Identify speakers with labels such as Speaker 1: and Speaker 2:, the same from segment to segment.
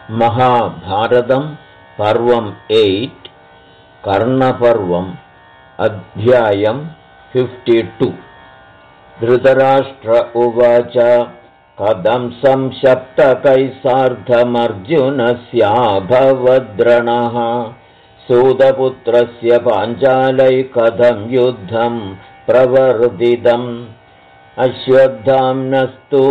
Speaker 1: महाभारतं पर्वम् 8 कर्णपर्वम् अध्यायम् 52। धृतराष्ट्र उवाच कथं संशप्तकैः सार्धमर्जुनस्याभवद्रणः सूतपुत्रस्य पाञ्चालैः कथं युद्धं प्रवर्तितम् अश्वत्थाम्नस्तु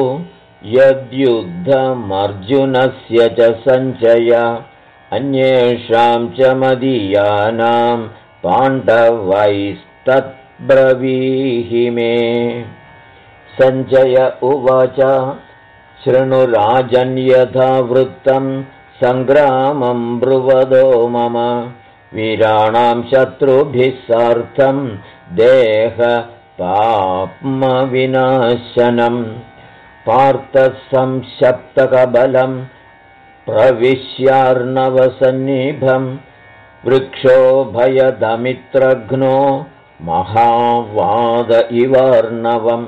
Speaker 1: यद्युद्धमर्जुनस्य च सञ्चय अन्येषां च मदीयानां पाण्डवैस्तद्ब्रवीहि मे। सञ्जय उवाच शृणु यथा वृत्तं सङ्ग्रामं ब्रुवदो मम वीराणां शत्रुभिः सार्धं देहपाप्मविनाशनम् पार्थः संशप्तकबलं प्रविश्यार्णवसन्निभं वृक्षोभयदमित्रघ्नो महावाद इवार्णवम्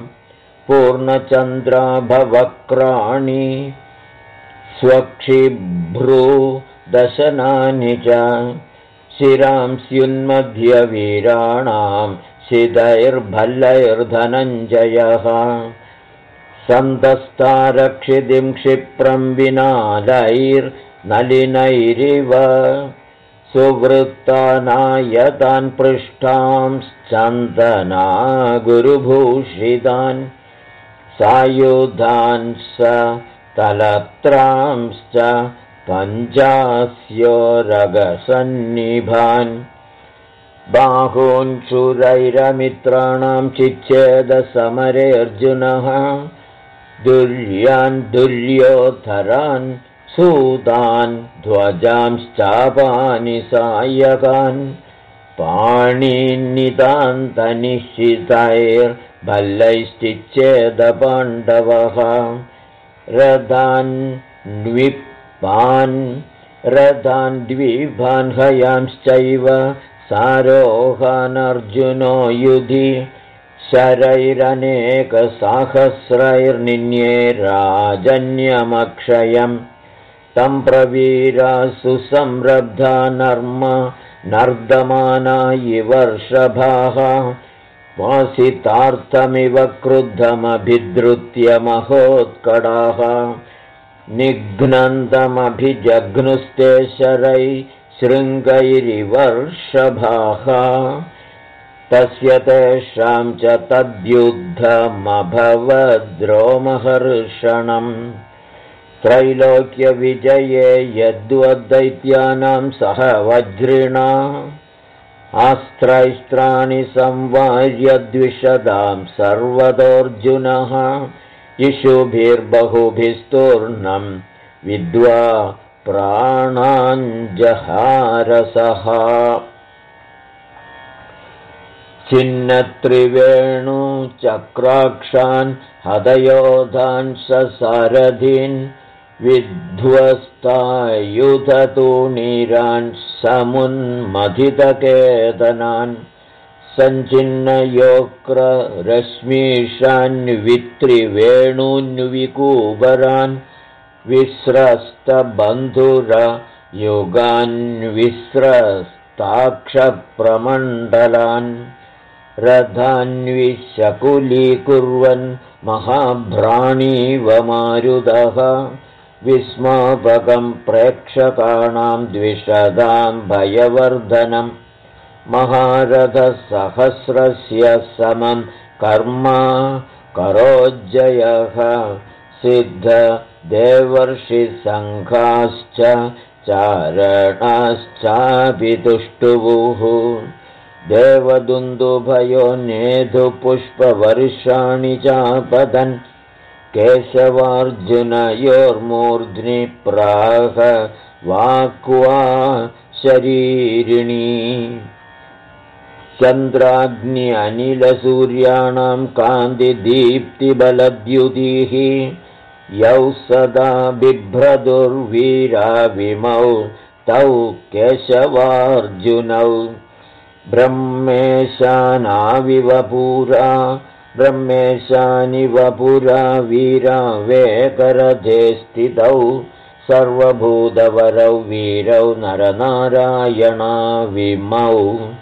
Speaker 1: पूर्णचन्द्राभवक्राणि स्वक्षिभ्रूदशनानि च शिरांस्युन्मध्यवीराणां शिदैर्भल्लैर्धनञ्जयः सन्तस्तारक्षितिं क्षिप्रं विनालैर्नलिनैरिव सुवृत्तानायतान् पृष्ठांश्चन्दना गुरुभूषितान् सायुधान् स तलत्रांश्च पञ्चास्योरगसन्निभान् बाहून् शूरैरमित्राणां चिच्छेदसमरे अर्जुनः दुर्यान् दुर्योधरान् सूतान् ध्वजांश्चापानि सायकान् पाणिनितान्तनिश्चितैर्भल्लैश्चिच्छेदपाण्डवः रथान् द्विभान् हयांश्चैव सारोहानर्जुनो युधि शरैरनेकसाहस्रैर्निन्ये राजन्यमक्षयम् तं प्रवीरासु संरब्धा नर्दमाना इवर्षभाः वासितार्थमिव क्रुद्धमभिद्रुत्य महोत्कटाः निघ्नन्तमभिजघ्नुस्ते शरैः शृङ्गैरिवर्षभाः तस्य तेषां च तद्युद्धमभवद्रोमहर्षणम् त्रैलोक्यविजये यद्वद्दैत्यानां सह वज्रिणा अस्त्रैस्त्राणि संवार्य द्विषदां सर्वतोऽर्जुनः इषुभिर्बहुभिस्तूर्णं विद्वा प्राणाञ्जहारसः छिन्नत्रिवेणुचक्राक्षान् हदयोधान् ससारथीन् विध्वस्तायुधतूणीरान् समुन्मथितकेतनान् सञ्चिन्नयोक्त्ररश्मीषान्वित्रिवेणून्विकूबरान् विस्रस्तबन्धुरयुगान्विस्रस्ताक्षप्रमण्डलान् रथान्विशकुलीकुर्वन् महाभ्राणीव मारुतः विस्मापकं प्रेक्षकाणां द्विषदां भयवर्धनम् महारथसहस्रस्य समं कर्म करोज्जयः सिद्धदेवर्षिसङ्घाश्च चारणाश्चापि तुष्टुवुः देवदुन्दुभयो नेधुपुष्पवर्षाणि चापतन् केशवार्जुनयोर्मूर्ध्नि प्राह वाक्वा शरीरिणी चन्द्राग्नि अनिलसूर्याणां कान्तिदीप्तिबलद्युतिः यौ सदा बिभ्रदुर्वीरा विमौ तौ केशवार्जुनौ ब्रह्मेशानिव पुरा वीरा वेकरथे स्थितौ सर्वभूतवरौ वीरौ नरनारायणाविमौ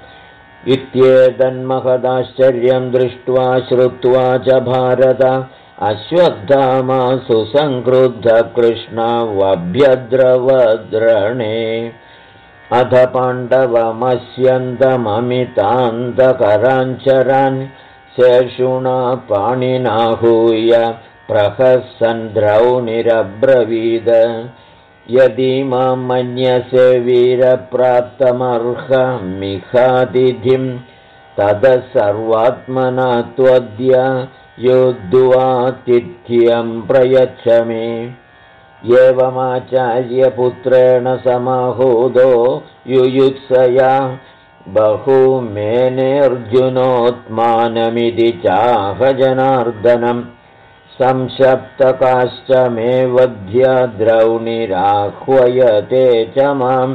Speaker 1: इत्येतन्महदाश्चर्यं दृष्ट्वा श्रुत्वा च भारत अश्वत्थामा सुसंक्रुद्धकृष्णवभ्यद्रवद्रणे अथ पाण्डवमस्यन्तममितान्तकराञ्चरान् शेषुणा पाणिनाहूय प्रहसन् द्रौणिरब्रवीद यदि मां मन्यसे वीरप्राप्तमर्हमिहातिथिं ततः सर्वात्मना त्वद्य योद्धुवातिथ्यं प्रयच्छ मे एवमाचार्यपुत्रेण समाहूतो युयुत्सया बहुमेनेऽर्जुनोत्मानमिति चाह जनार्दनम् संशप्तकाश्च मे वध्या द्रौणिराह्वयते च मां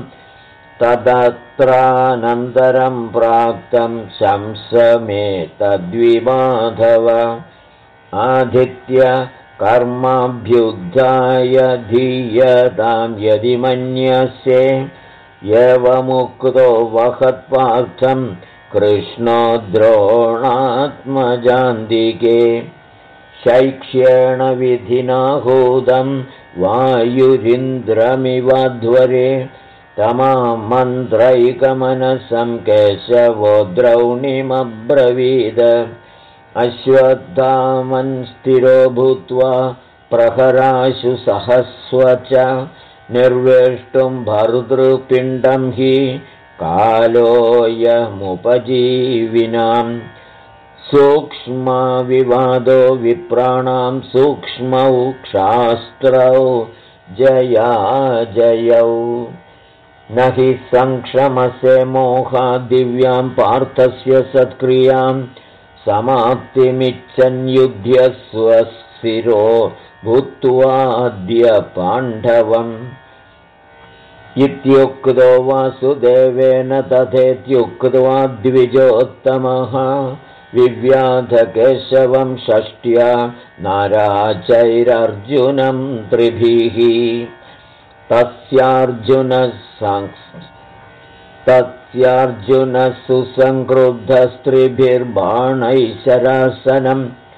Speaker 1: तदत्रानन्तरं प्राप्तं शंसमे तद्विमाधव आदित्य कर्माभ्युद्धाय धीयतां यदि मन्यसे एवमुक्तो वहत्पार्थं कृष्णो द्रोणात्मजान्दिके शैक्ष्येण विधिनाहूतं वायुरिन्द्रमिवाध्वरे तमामन्त्रैकमनसं केशवो द्रौणिमब्रवीद अश्वत्थामन् स्थिरो भूत्वा प्रहराशु सहस्व च निर्वेष्टुं भर्तृपिण्डं हि कालोऽयमुपजीविनाम् सूक्ष्मविवादो विप्राणां सूक्ष्मौ क्षास्त्रौ जया जयौ न हि संक्षमसे मोहादिव्यां पार्थस्य सत्क्रियां समाप्तिमिच्छन् युध्यस्व स्थिरो भूत्वाद्य पाण्डवम् इत्युक्तो वासुदेवेन तथेत्युक्त्वा द्विजोत्तमः विव्याधकेशवं षष्ट्या नाराचैरर्जुनं त्रिभिः तस्यार्जुनः सुसंक्रुद्धस्त्रिभिर्बाणैः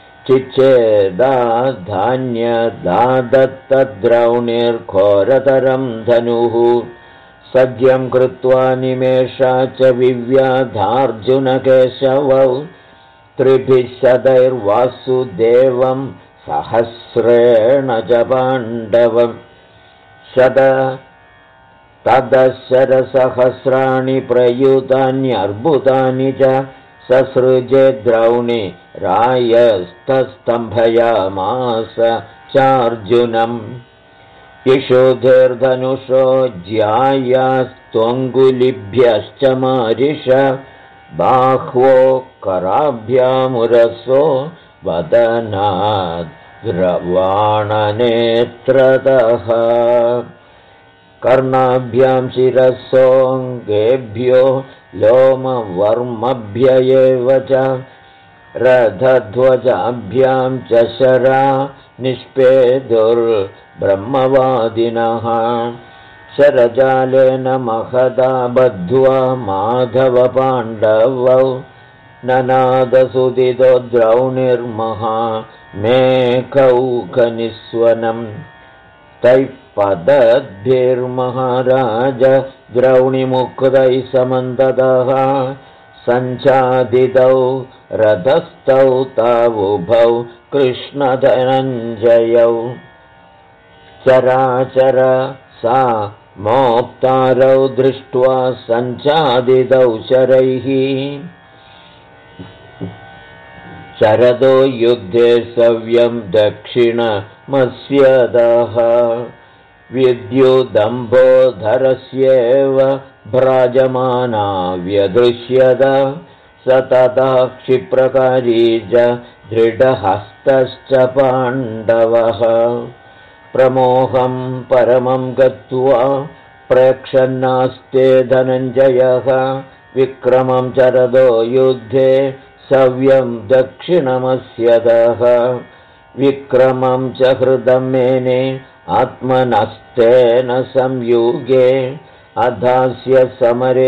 Speaker 1: चिच्छेदाधान्यदादत्तद्रौणिर्घोरतरं धनुः सज्जं कृत्वा निमेषा च विव्याधार्जुनकेशवौ त्रिभिः शतैर्वासुदेवं सहस्रेण च पाण्डवम् तदशरसहस्राणि प्रयुतान्यर्बुतानि च ससृजे द्रौणि रायस्तस्तम्भयामास चार्जुनम् इषुधिर्धनुषो ज्यायास्त्वङ्गुलिभ्यश्च मारिष बाह्वो कराभ्यामुरसो वदनाद्रवाणनेत्रतः कर्णाभ्यां शिरसोऽङ्गेभ्यो लोमवर्मभ्य एव च रथध्वजाभ्यां च शरा निष्पेदुर्ब्रह्मवादिनः शरजालेन महदा बद्ध्वा माधवपाण्डवौ ननादसुदितो द्रौणिर्महा मेकौखनिस्वनम् तैः पदद्भिर्महाराज द्रौणिमुक्तैः समन्ततः सञ्चादितौ रथस्थौ तावुभौ कृष्णधनञ्जयौ चराचर सा मोक्तारौ दृष्ट्वा सञ्चादितौ शरैः शरदो युद्धे सव्यं दक्षिणमस्यदः विद्युदम्बोधरस्येव भ्राजमाना व्यदृश्यत स तथा क्षिप्रकारी च दृढहस्तश्च पाण्डवः प्रमोहं परमं गत्वा प्रेक्षन्नास्ते धनञ्जयः विक्रमं चरदो युद्धे सव्यं दक्षिणमस्यदः विक्रमं च हृदं मेने आत्मनस्तेन संयुगे अधास्य समरे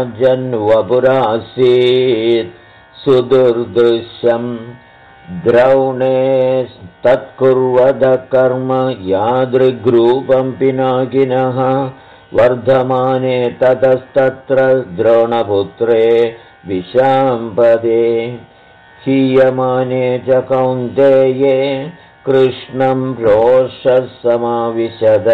Speaker 1: राजन्वपुरासीत् सुदुर्दृश्यम् द्रौणे तत्कुर्वद कर्म यादृग्रूपं पिनाकिनः वर्धमाने ततस्तत्र द्रोणपुत्रे विशाम्पदे हीयमाने च कौन्तेये कृष्णं रोषः समाविशद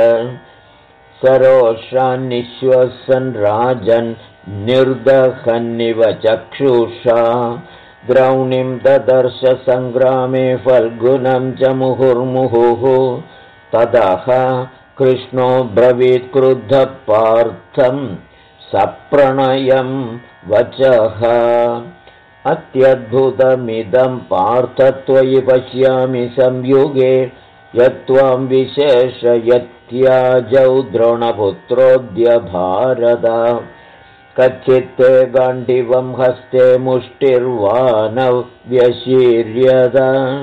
Speaker 1: सरोषान्निश्वसन् राजन् निर्दहन्निव चक्षुषा द्रौणीं ददर्श सङ्ग्रामे फल्गुनं च मुहुर्मुहुः ततः कृष्णो ब्रवीत् क्रुद्धः पार्थं सप्रणयं वचः अत्यद्भुतमिदं पार्थ त्वयि पश्यामि संयुगे यत्त्वां विशेषयत्याजौ द्रोणपुत्रोऽद्य भारत कच्चित्ते गाण्डीवं हस्ते मुष्टिर्वानौ व्यशीर्यद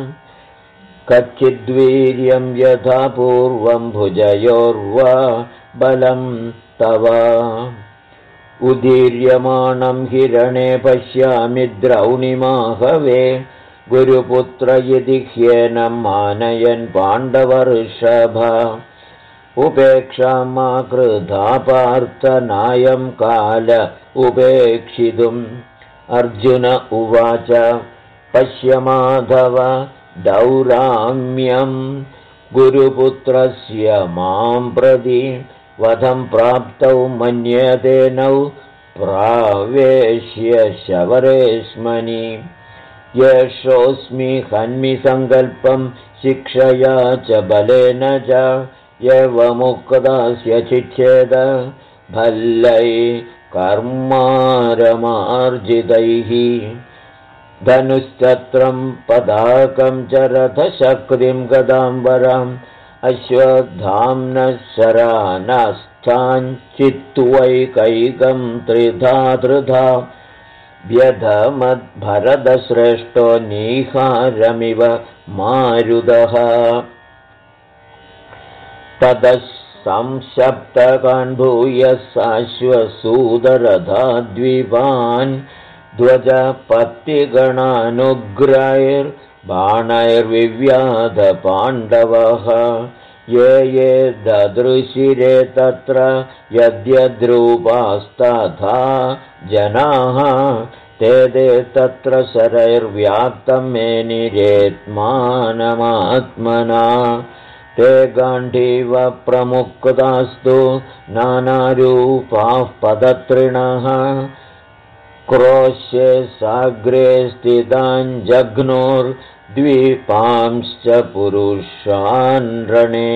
Speaker 1: कच्चिद्वीर्यं यथा पूर्वं भुजयोर्वा बलं तव उदीर्यमाणं हिरणे पश्यामि द्रौणिमाहवे गुरुपुत्र इति ह्येनं मानयन् पाण्डवर्षभ उपेक्षां मा कृधा पार्थ नायं काल उपेक्षितुम् अर्जुन उवाच पश्य माधव दौराम्यं गुरुपुत्रस्य मां प्रति वधं प्राप्तौ मन्यतेनौ प्रावेश्य शबरेश्मनि येषोऽस्मि हन्मि सङ्कल्पं शिक्षया च बलेन च एवमुक्तस्य चिच्छेद भल्लै कर्मारमार्जितैः धनुश्चत्रं पदाकं च रथशक्तिं गदाम्बरम् अश्वत्थाम्नः शरानस्थाञ्चित्त्वैकैकं त्रिधा त्रिधा व्यधमद्भरतश्रेष्ठो निहारमिव मारुतः ततः संशप्तकान् भूयः साश्वसूदरथाद्विपान् ध्वजपत्तिगणानुग्रैर्बाणैर्विव्याधपाण्डवः ये ददृशिरे तत्र यद्यद्रूपास्तथा जनाः ते तत्र शरैर्व्याप्तं मेनिरेत्मानमात्मना ते गाण्डीव प्रमुक्तास्तु नानारूपाः पदत्रिणः क्रोश्ये साग्रे स्थिताञ्जघ्नोर्द्वीपांश्च पुरुषान् रणे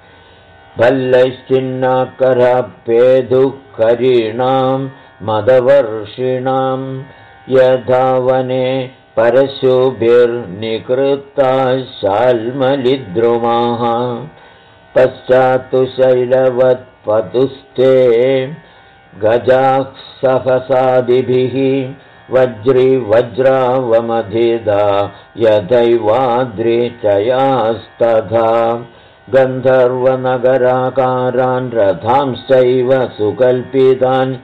Speaker 1: भल्लश्चिन्नाकरपेदुकरीणां मदवर्षिणां यथा वने परशुभिर्निकृताः शाल्मलिद्रुमाः पश्चात्तु शैलवत्पतुस्ते गजाः सहसादिभिः वज्रावमधिदा यथैवाद्रिचयास्तथा गन्धर्वनगराकारान् रथांश्चैव सुकल्पितान्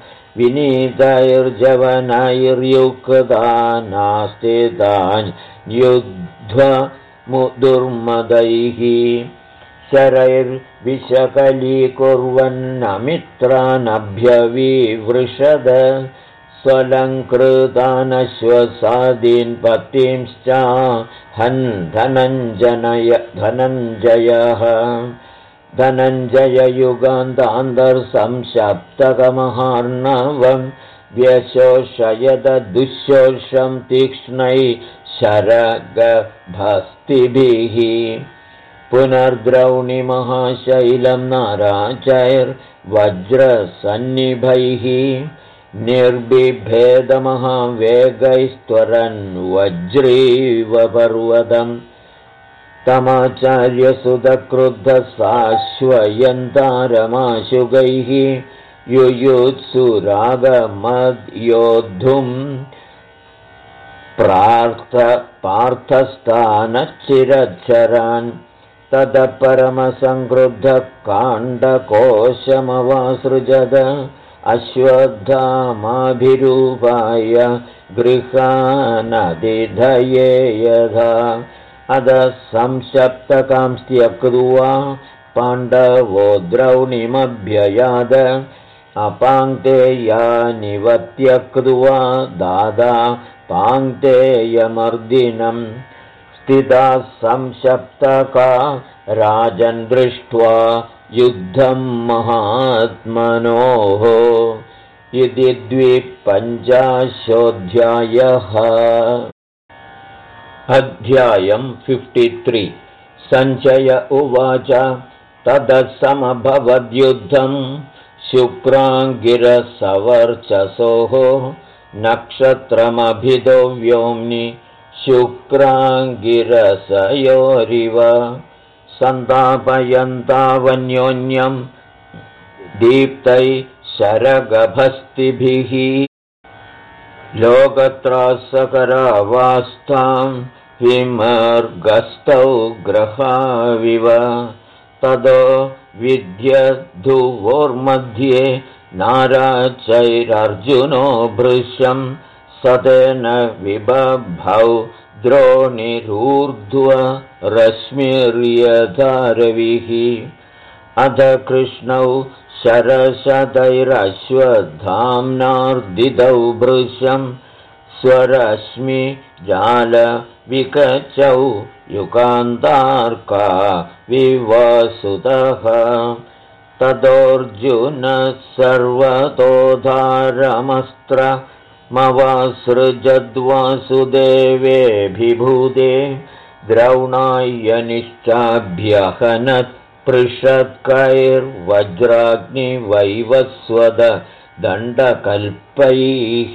Speaker 1: विनीतैर्जवनैर्युक्तानास्तितान् युद्धमुदुर्मदैः शरैर्विषकलीकुर्वन्नमित्रानभ्यविवृषद स्वलङ्कृतानश्वसादीन् पत्नींश्च हन् धनञ्जयः धनञ्जययुगान्तान्तर्संशप्तकमहार्णवं व्यशोषयद दुःशोषं तीक्ष्णै शरगभस्तिभिः पुनर्द्रौणिमहाशैलं नाराचैर्वज्रसन्निभैः निर्बिभेदमहावेगैस्त्वरन् वज्रीव पर्वतम् तमाचार्यसुतक्रुद्धसाश्वयन्तारमाशुगैः युयुत्सुरागमद्योद्धुम् पार्थस्थानच्चिरच्छरान् ततः परमसंक्रुद्धः काण्डकोशमवासृजद अश्वत्थामाभिरूपाय गृहानदिधये यथा अधः संशप्तकां त्यक्त्वा पाण्डवो द्रौणीमभ्ययाद अपाङ्क्तेयानिव त्यक्त्वा दादा पाङ्क्तेयमर्दिनम् स्थिताः संशप्तका राजन् दृष्ट्वा युद्धं महात्मनोः। इति 250 अध्यायं 53 सञ्जय उवाच ततः समभवद्युद्धं शुक्राङ्गिरसवर्चसोः नक्षत्रमभिदो व्योम्नि शुक्राङ्गिरसयोरिव सन्तापयन्तावन्योन्यं दीप्तै शरगभस्तिभिः लोकत्रासकरावास्तां विमर्गस्तौ ग्रहाविव ततो विद्यद्धुवोर्मध्ये नाराचैरर्जुनो भृशं सतेन विबभौ द्रोणिरूर्ध्व रश्मिर्यथारविः अध कृष्णौ शरशतैरश्वत्थाम्नार्दितौ भृशं स्वरश्मि जालविकचौ युगान्तार्का विवसुतः ततोऽर्जुनः सर्वतोधारमस्त्रमवासृजद्वासुदेवेऽभिभूते द्रोणाय निश्चाभ्यहनत् पृषत्कैर्वज्राग्निवैवस्वद दण्डकल्पैः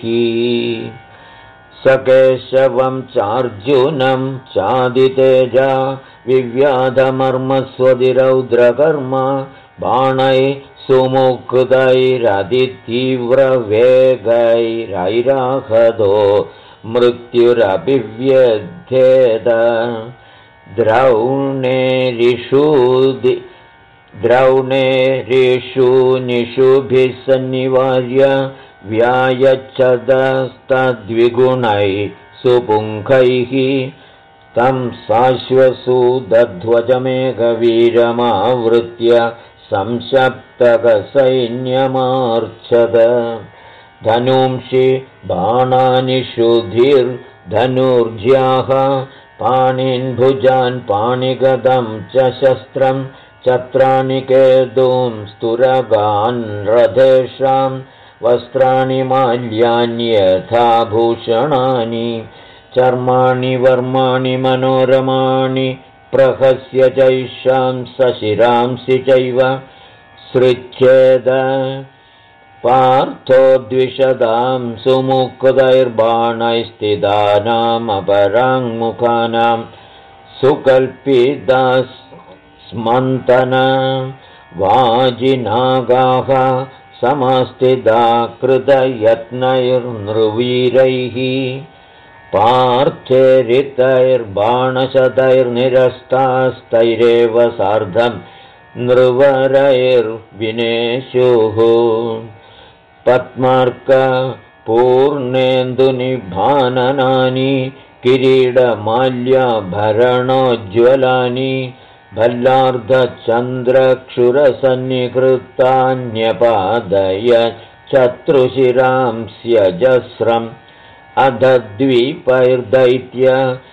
Speaker 1: सकेशवं चार्जुनं चादितेजा विव्याधमर्मस्वदिरौद्रकर्म बाणैः सुमुक्तैरतितीव्रवेगैरैराहतो मृत्युरभिव्यध्येद द्रौणेरिषूनिषुभिः सन्निवार्य व्यायच्छदस्तद्विगुणैः सुपुङ्खैः तं शाश्वसूदध्वजमेकवीरमावृत्य संशप्तकसैन्यमार्च्छद धनुंषि बाणानि शुधिर्धनुर्ज्याः पाणिन् भुजान् पाणिगदं च शस्त्रं छत्राणि केतूं स्तुरगान् रथेषां वस्त्राणि माल्यान्यथा भूषणानि चर्माणि वर्माणि मनोरमाणि प्रहस्य चैषां सशिरांसि चैव सृच्छेद पार्थो द्विषदां सुमुक्तैर्बाणैस्थितानामपराङ्मुखानां सुकल्पितस्मन्तन वाजिनागाः समास्थिता कृतयत्नैर्नृवीरैः पार्थेरितैर्बाणशतैर्निरस्तास्तैरेव सार्धं नृवरैर्विनेशुः पद्मार्कपूर्णेन्दुनिभाननानि किरीटमाल्याभरणोज्ज्वलानि भल्लार्धचन्द्रक्षुरसन्निकृतान्यपादय शत्रुशिरांस्यजस्रम् अधद्वीपैर्दैत्य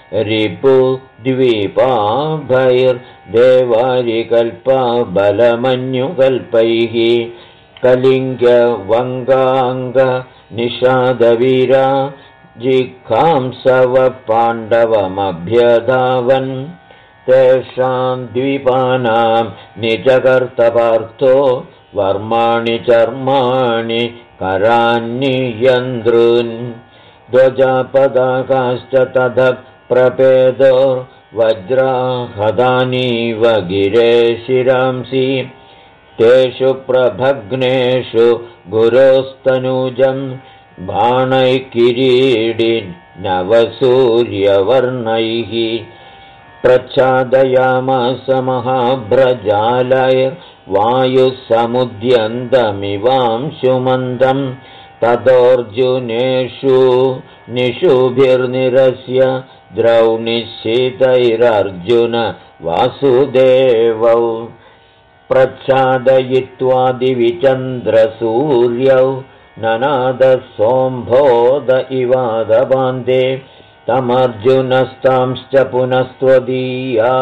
Speaker 1: रिपुद्वीपाभैर्देवारिकल्पबलमन्युकल्पैः कलिङ्गवङ्गाङ्गनिषादवीरा जिघांसव पाण्डवमभ्यधावन् तेषां द्वीपानां निजकर्तपार्थो वर्माणि चर्माणि करान्नियन्द्रुन् ध्वजपदाकाश्च ततः प्रपेदो वज्राहदानीव गिरे शिरांसि तेषु प्रभग्नेषु गुरोस्तनूजं बाणैः किरीटिनवसूर्यवर्णैः प्रच्छादयामास महाभ्रजालयवायुसमुद्यन्तमिवांशुमन्दं ततोऽर्जुनेषु निशुभिर्निरस्य द्रौनिश्चितैरर्जुन वासुदेवौ प्रच्छादयित्वादिविचन्द्रसूर्यौ ननादसोऽम्भोद इवादबान्धे तमर्जुनस्तांश्च पुनस्त्वदीया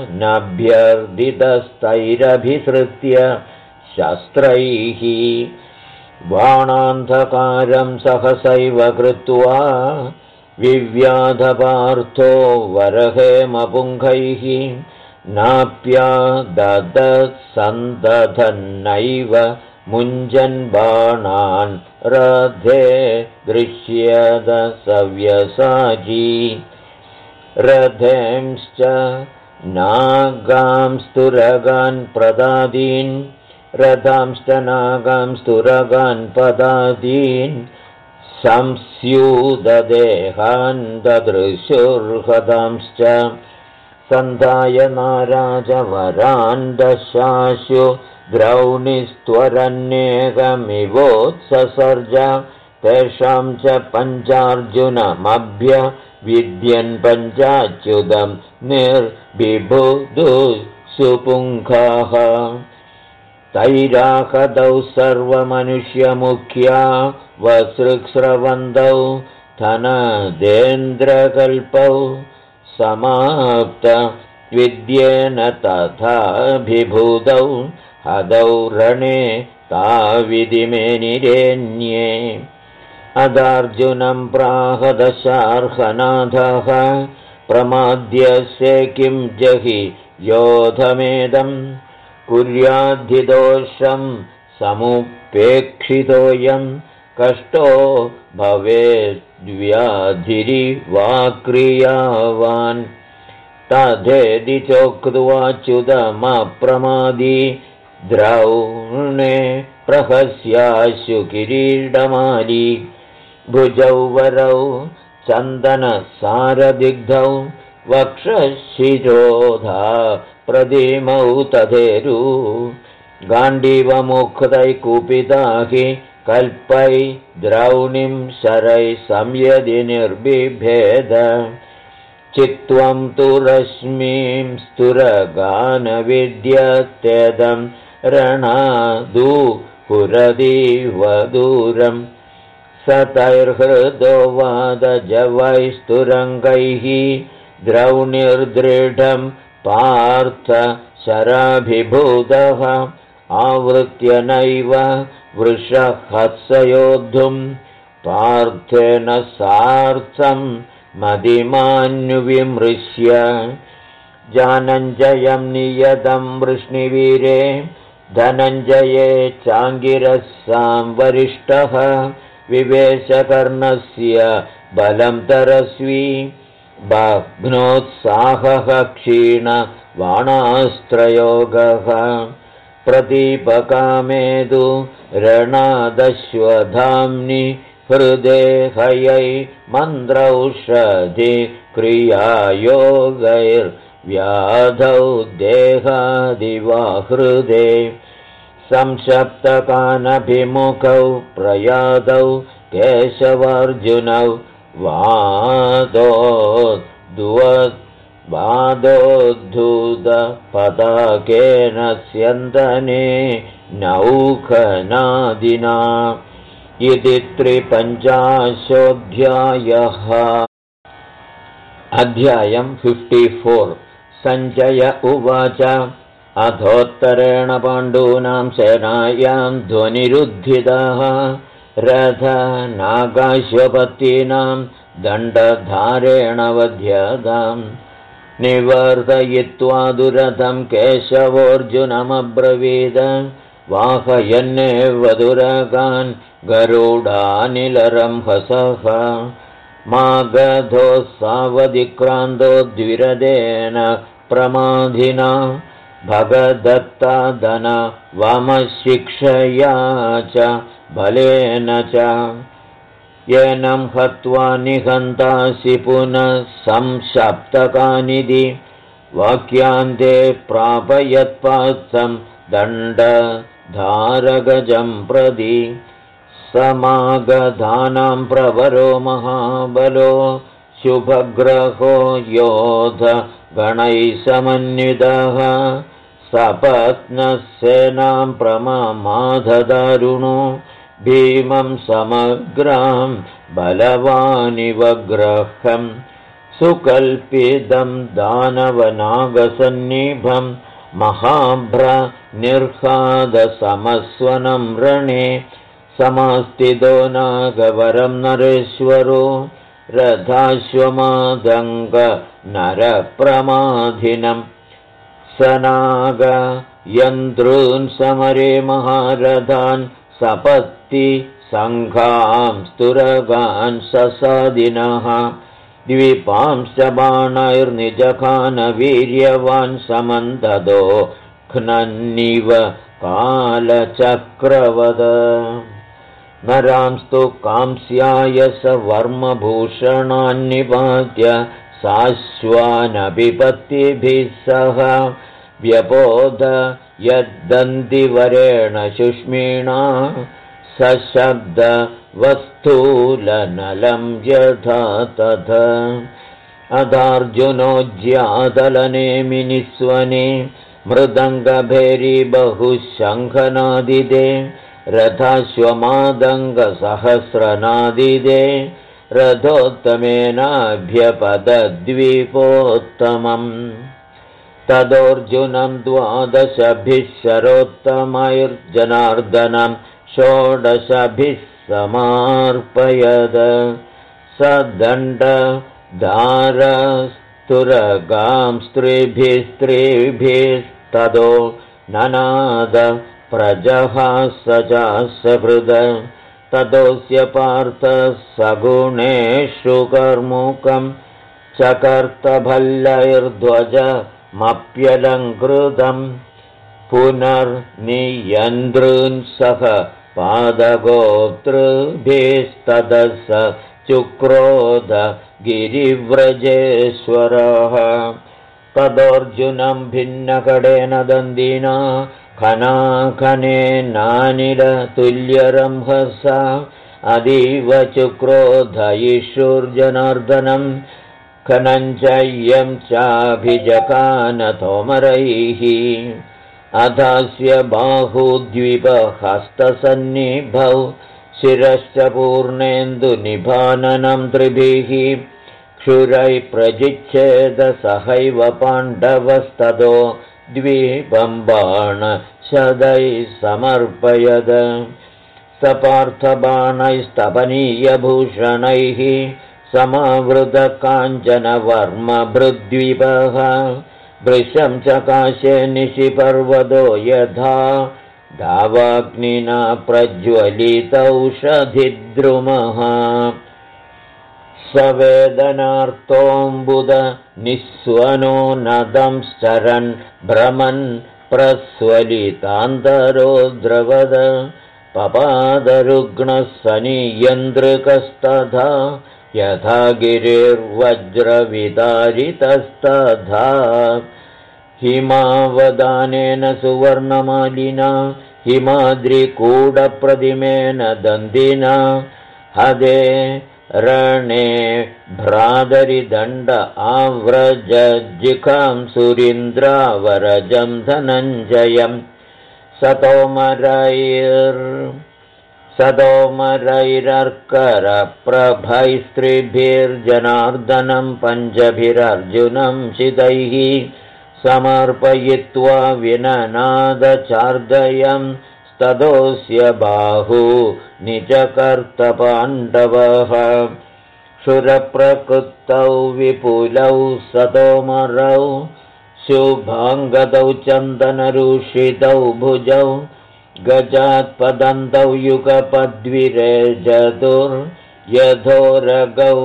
Speaker 1: नभ्यर्दितस्तैरभिसृत्य शस्त्रैः बाणान्धकारं सहसैव कृत्वा विव्याधपार्थो वरहेमपुङ्खैः नाप्याददत्सन्दधन्नैव मुञ्जन् बाणान् रथे दृश्यद सव्यसाची रथेंश्च नागांस्तुरगान् प्रदादीन् रथांश्च नागांस्तुरगान् पदादीन् संस्यूददेहान् ददृशुर्हतांश्च सन्धाय नाराजवरान् दशाशु द्रौणिस्त्वरन्येकमिवोत्ससर्ज तेषां च पञ्चार्जुनमभ्यविद्यन् पञ्चाच्युतं निर्बिभुदुःसुपुङ्खाः तैराहदौ सर्वमनुष्यमुख्या वसृक्स्रवन्तौ धनदेन्द्रकल्पौ समाप्त विद्येन तथाभिभूतौ हदौ रणे ताविधिमेनिरेण्ये अदार्जुनं प्राहदशार्हनाथः प्रमाद्यस्य किं जहि योधमेदं कुर्याद्धिदोषं समुपेक्षितोऽयं कष्टो भवेद्व्याधिरिवाक्रियावान् तथेदि चोक्त्वाच्युतमप्रमादी द्रौणे प्रहस्याशु किरीटमाली भुजौ वरौ चन्दनसारदिग्धौ वक्षशिरोधा प्रदिमौ तथेरु गाण्डीवमुक्तै कुपिता हि कल्पै द्रौणिं शरैः संयदि निर्बिभेद चित्त्वं तु रश्मीं स्तुरगानविद्यत्यदं रणादुहुरदीव दूरं सतैर्हृदो वादजवैस्तुरङ्गैः द्रौणिर्दृढं पार्थ शराभिभूतः आवृत्य नैव वृषहत्सयोद्धुं पार्थेन सार्थं मदिमान्विमृश्य जानञ्जयं नियतं वृष्णिवीरे धनञ्जये चाङ्गिरस्सां वरिष्ठः विवेशकर्णस्य बलं तरस्वी भग्नोत्साहः क्षीण बाणास्त्रयोगः प्रदीपकामेदु रणादश्वधाम्नि हृदे हयै मन्द्रौषधि क्रियायोगैर्व्याधौ देहादिवा हृदे संशप्तकानभिमुखौ प्रयादौ केशवार्जुनौ वादोद्धूतपताकेन स्यन्दने नौखनादिना इति 53 अध्यायं 54 सञ्जय उवाच अथोत्तरेण पाण्डूनां सेनायां ध्वनिरुद्धितः रथनागाश्वपतीनां दण्डधारेण वध्यताम् निवर्तयित्वा दुरथं केशवोऽर्जुनमब्रवीद वाहयन्नेव दुरगान् गरुडानिलरंहसः मागधो सावधिक्रान्तो द्विरदेन प्रमाधिना भगदत्तादन वमशिक्षया च बलेन च येनं हत्वा निहन्तासि पुनः संशप्तकानिधि वाक्यान्ते प्रापयत्पात्सं दण्डधारगजं प्रति समागधानां प्रवरो महाबलो शुभग्रहो योधगणैः समन्वितः सपत्नसेनां प्रममाधदारुणो भीमं समग्रां बलवानिवग्रहम् सुकल्पितं दानवनागसन्निभं महाभ्रनिर्हादसमस्वनं रणे समास्थितो नागवरं नरेश्वरो रथाश्वमादङ्गनरप्रमाधिनं स नागयन्त्रून् समरे महारथान् सपत्ति सङ्घांस्तुरगान् ससादिनः द्वीपांश्च बाणैर्निजखान वीर्यवान् समन्ततो घ्नन्निव कालचक्रवद नरांस्तु कांस्याय स वर्मभूषणान्निपात्य साश्वानभिपत्तिभिः सह व्यपोध यद्दन्तिवरेण शुष्मिणा सशब्दवस्तूलनलं यथा तथा अधार्जुनोज्यातलनेमिनिस्वने मृदङ्गभेरी बहुशङ्खनादिदे रथाश्वमादङ्गसहस्रनादिदे रथोत्तमेनाभ्यपदद्वीपोत्तमम् तदोऽर्जुनं 12 शरोत्तमैर्जनार्दनं 16 समार्पयद स दण्डधारस्तुरगां स्त्रीभिस्ततो ननाद प्रजहास सकृद ततोऽस्य पार्थ सगुणेषु कर्मुकं चकर्तभल्लैर्ध्वजमप्यलङ्कृतं पुनर्नियन्द्रून् सह पादगोत्तृभिस्ततः स चुक्रोध गिरिव्रजेश्वरः तदोऽर्जुनं भिन्नकडेन दन्दिना खनाखनेनानिलतुल्यरंहसा अतीव चुक्रोधयिषुर्जनार्दनं खनञ्चय्यं चाभिजकानतोमरैः अधास्य बाहुद्वीपहस्तसन्निभौ शिरश्च पूर्णेन्दुनिभाननं त्रिभिः क्षुरैः प्रजिच्छेद सहैव पाण्डवस्ततो द्वीपं बाणशदैः समर्पयद स पार्थबाणैस्तपनीयभूषणैः समावृतकाञ्चनवर्मभृद्वीपः वृषं चकाशे निशिपर्वतो यथा दावाग्निना प्रज्वलितौषधिद्रुमः सवेदनार्तोऽम्बुद निःस्वनो नदंश्चरन् भ्रमन् प्रस्वलितान्तरो द्रवद पपादरुग्णः सनियन्द्रकस्तथा यथा गिरिर्वज्रविदारितस्तथा हिमावदानेन सुवर्णमालिना हिमाद्रिकूटप्रतिमेन दन्दिना हदे रणे भ्रातरिदण्ड आव्रजजिखां सुरीन्द्रावरजं धनञ्जयं सतोमरैरर्करप्रभैस्त्रिभिर्जनार्दनं पञ्चभिरर्जुनं शितैः समर्पयित्वा विननादचार्दयं ततोऽस्य बाहू निजकर्तपाण्डवः क्षुरप्रकृतौ विपुलौ सतोमरौ शुभाङ्गदौ चन्दनरुषितौ भुजौ गजात्पदन्तौ युगपद्विरेजतुर्यथोरगौ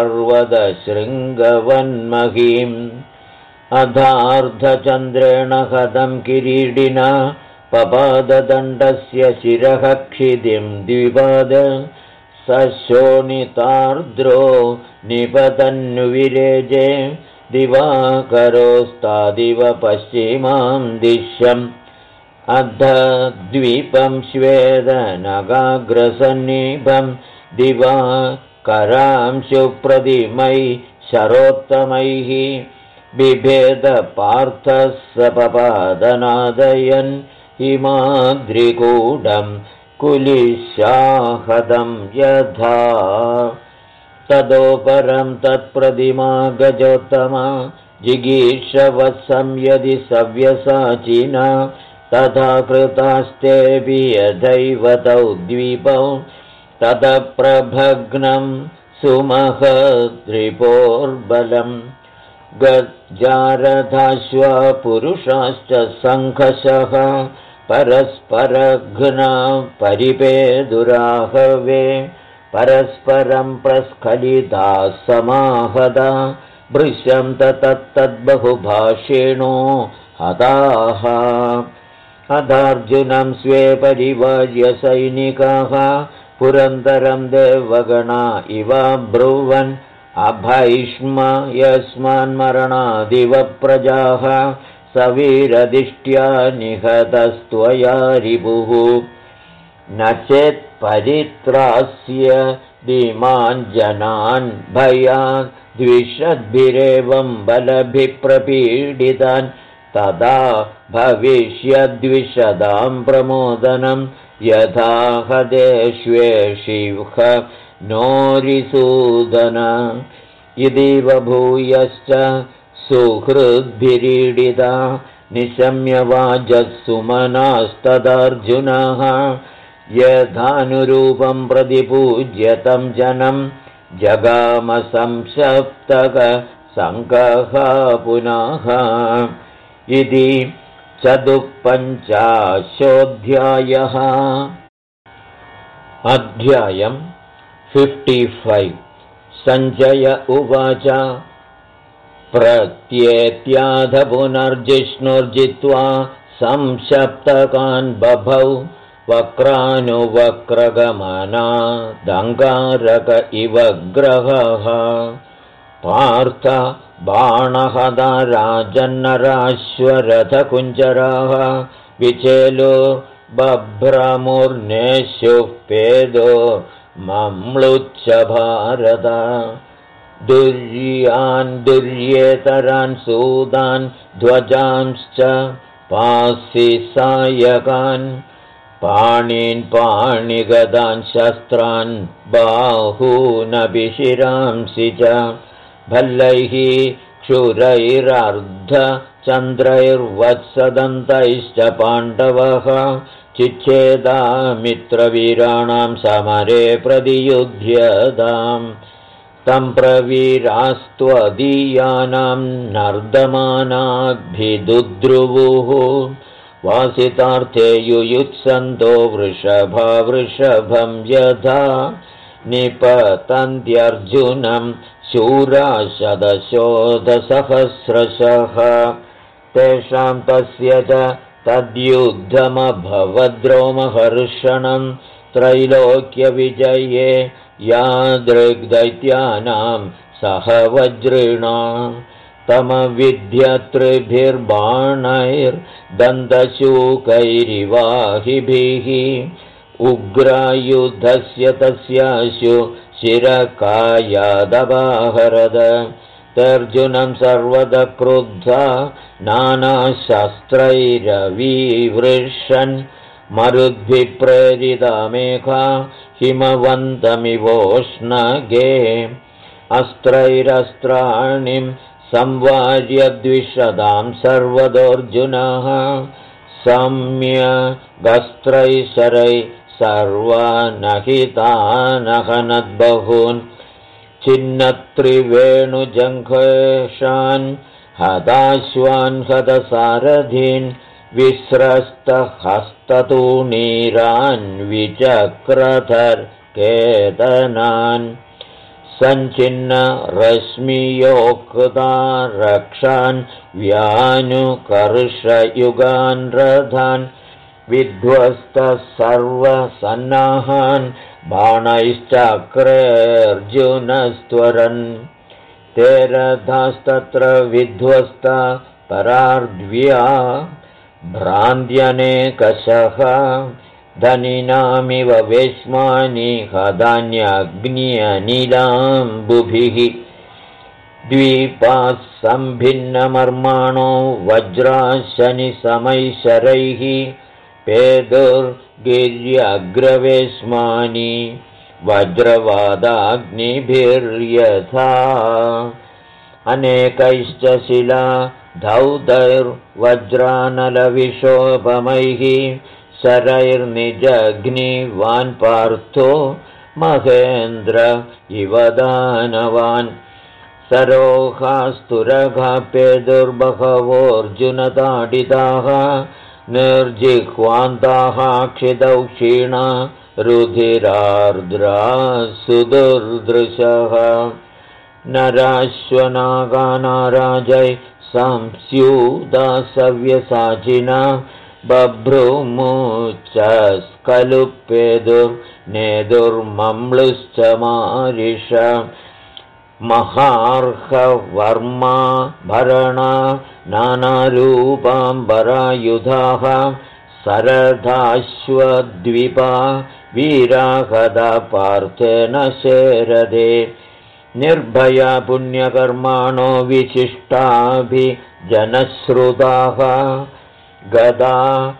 Speaker 1: पर्वतशृङ्गवन्महीम् अधार्धचन्द्रेण हतं किरीटिना पपाददण्डस्य शिरः क्षितिं द्विपाद सशोणितार्द्रो निपतन्विरेजे दिवाकरोस्तादिव पश्चिमां दिश्यम् अधद्वीपं श्वेदनगाग्रसन्निभं दिवाकरांशुप्रतिमै शरोत्तमैः बिभेदपार्थः सपपादनादयन् हिमाद्रिकूडं कुलिशाहदं यथा तदोपरं तत्प्रतिमा गजोत्तमा जिगीषवत्सं यदि सव्यसाचिना तथा कृतास्तेऽपि यथैव तौ द्वीपौ ततः प्रभग्नं सुमहद्रिपोर्बलम् गजारथाश्वा पुरुषाश्च सङ्घशः परस्परघ्ना परिपेदुराहवे परस्परं प्रस्खलिताः समाहदा भृशं तत्तद्बहुभाषिणो हताः अथार्जुनं स्वे परिवार्य सैनिकाः पुरन्दरं देवगणा इव ब्रुवन् अभैष्म यस्मान्मरणादिव प्रजाः सवीरदिष्ट्या निहतस्त्वया रिपुः न चेत् परित्रास्य धीमान् जनान् भयान् द्विषद्भिरेवं बलभिप्रपीडितान् तदा भविष्यद्विषदां प्रमोदनं यथा हदेष्वेषिह नोरिसूदन इतीव भूयश्च सुहृद्भिरीडिता निशम्यवाजत्सुमनास्तदार्जुनः यथानुरूपं प्रतिपूज्यतं जनं जगामसंसप्तक सङ्कः पुनः इति 45 अध्यायम् 55 सञ्जय उवाच प्रत्येत्याध पुनर्जिष्णुर्जित्वा संसप्तकान् बभौ वक्रानुवक्रगमना दङ्गारक इव ग्रहः पार्थ बाणहदा राजन्नराश्वरथकुञ्जराः विचेलो बभ्रमुर्नेष्युः पेदो मम्लुच्च भारत दुर्यान् दुर्येतरान् सूदान् ध्वजांश्च पासि सायकान् पाणीन् पाणिगदान् शस्त्रान् बाहूनपि शिरांसि च भल्लैः क्षुरैरर्धचन्द्रैर्वत्सदन्तैश्च पाण्डवः चिच्छेदा मित्रवीराणां समरे प्रतियुध्यताम् तं प्रवीरास्त्वदीयानां नर्दमानाभिदुद्रुवुः वासितार्थे युयुत्सन्तो वृषभा वृषभं यथा निपतन्त्यर्जुनं शूरा शतशोधसहस्रशः तेषां तस्य च तद्युद्धमभवद्रोमहर्षणं त्रैलोक्यविजये यादृग्दैत्यानां सह वज्रिणा तमविद्यत्रिभिर्बाणैर्दन्तशूकैरिवाहिभिः उग्रायुधस्य तस्याशु शिरकायादवाहरद तर्जुनं सर्वदा क्रुद्धा नानाशस्त्रैरविवृषन् मरुद्भिप्रेरितामेघा हिमवन्तमिवोष्णगे अस्त्रैरस्त्राणिं संवार्य द्विषदां सर्वदोऽर्जुनः सम्यगस्त्रैशरै सर्वानहितानहनद्बहून् छिन्नत्रिवेणुजङ्घेषान् हताश्वान् हतसारथीन् विस्रस्तहस्ततूणीरान् विचक्रधर्केतनान् सञ्चिन्न रश्मियोक्ता रक्षान् व्यानुकर्षयुगान् रथान् विध्वस्तः सर्वसन्नाहान् बाणैश्चक्रेऽर्जुनस्त्वरन् ते रथास्तत्र विध्वस्ता परार्ध्व्या भ्रान्त्यनेकशः धनिनामिव वेश्मानि हदान्यग्न्यनिलाम्बुभिः द्वीपाः सम्भिन्नमर्माणो वज्राशनिसमैशरैः पेदुर्गिर्यग्रवेश्मानि वज्रवादाग्निभिर्यथा अनेकैश्च शिला धौतैर्वज्रानलविशोपमैः शरैर्निजग्निवान् पार्थो महेन्द्र इव दानवान् सरोहास्तुरघापेदुर्बहवोऽर्जुनताडिताः निर्जिह्वान्ताः क्षितौ क्षीणा रुधिरार्द्रा सुदुर्दृशः नराश्वनागानाराजै संस्यूदासव्यसाचिना बभ्रुमुच्चस्कलुपेदुर्नेदुर्मम्लुश्च मारिष महार्हवर्मा भरणा नानारूपाम्बरायुधाः सरधाश्वद्विपा वीराहदा पार्थेन शेरदे निर्भया पुण्यकर्माणो विशिष्टाभिजनश्रुताः गदा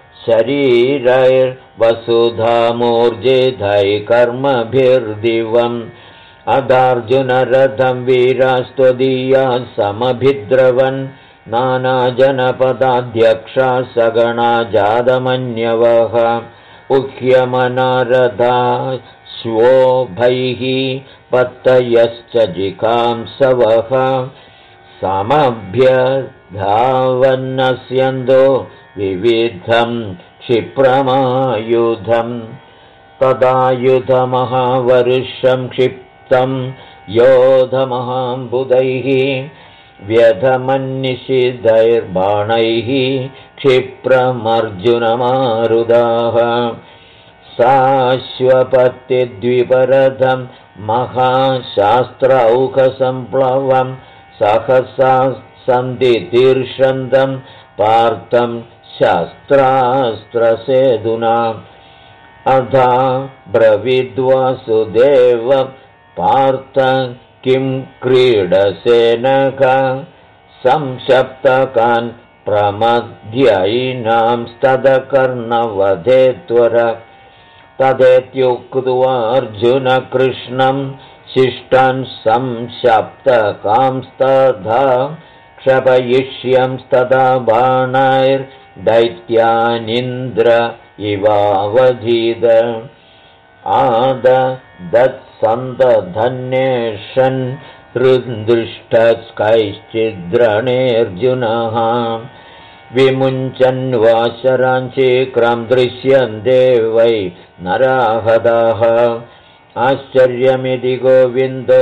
Speaker 1: शरीरैर्वसुधामूर्जितैकर्मभिर्दिवम् अदार्जुनरथं वीरास्त्वदीया समभिद्रवन् नानाजनपदाध्यक्षा सगणा जातमन्यवः उह्यमनारथा श्वोभैः पत्तयश्च जिकांसवः समभ्यधावन्नस्यन्दो विविधं क्षिप्रमायुधम् तदायुधमहावर्षं क्षिप्तं योधमहाम्बुदैः व्यधमन्निषिधैर्बाणैः क्षिप्रमर्जुनमारुदाः साश्वपत्तिद्विपरथं महाशास्त्रौकसम्प्लवं सहसा सन्धितीर्षन्तं पार्थं शस्त्रास्त्रसेदुना अधा ब्रवीद्वासुदेव पार्थ किं क्रीडसेनक संशप्तकान् प्रमध्यैनांस्तदकर्णवधे त्वर तदेत्युक्त्वार्जुनकृष्णं शिष्टान् संशप्तकांस्तथा क्षपयिष्यंस्तदा बाणैर्दैत्यानिन्द्र इवावधीद आददत्सन्दधन्येषन् हृन्दृष्टकैश्चिद्रणेऽर्जुनः विमुञ्चन् वा शराञ्चीक्रं दृश्यन्ते वै नराहताः आश्चर्यमिति गोविन्दो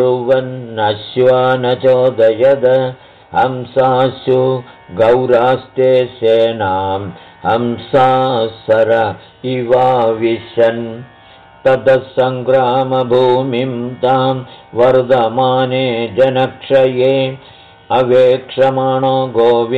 Speaker 1: ब्रुवन्नश्वानचोदयद हंसासु गौरास्ते सेनां हंसासर इवाविशन् ततः सङ्ग्रामभूमिं तां वर्धमाने जनक्षये अवेक्षमाणो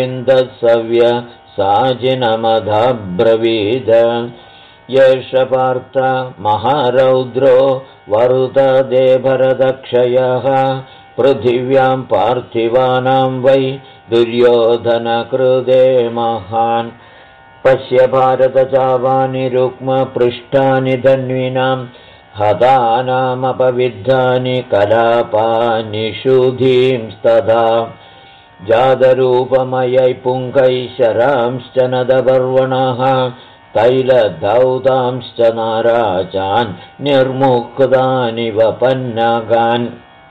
Speaker 1: गोविन्दसव्यसाचिनमधब्रवीद येष पार्थ महारौद्रो वरुददे भरदक्षयः पृथिव्यां पार्थिवानां वै दुर्योधनकृते महान् पश्य भारतचावानि रुक्मपृष्ठानि धन्विनां हतानामपविद्धानि कलापानि शूधींस्तथा जातरूपमयै पुङ्गै शरांश्च नदपर्वणः तैलधौतांश्च नाराचान् निर्मुक्तानि वपन्नगान्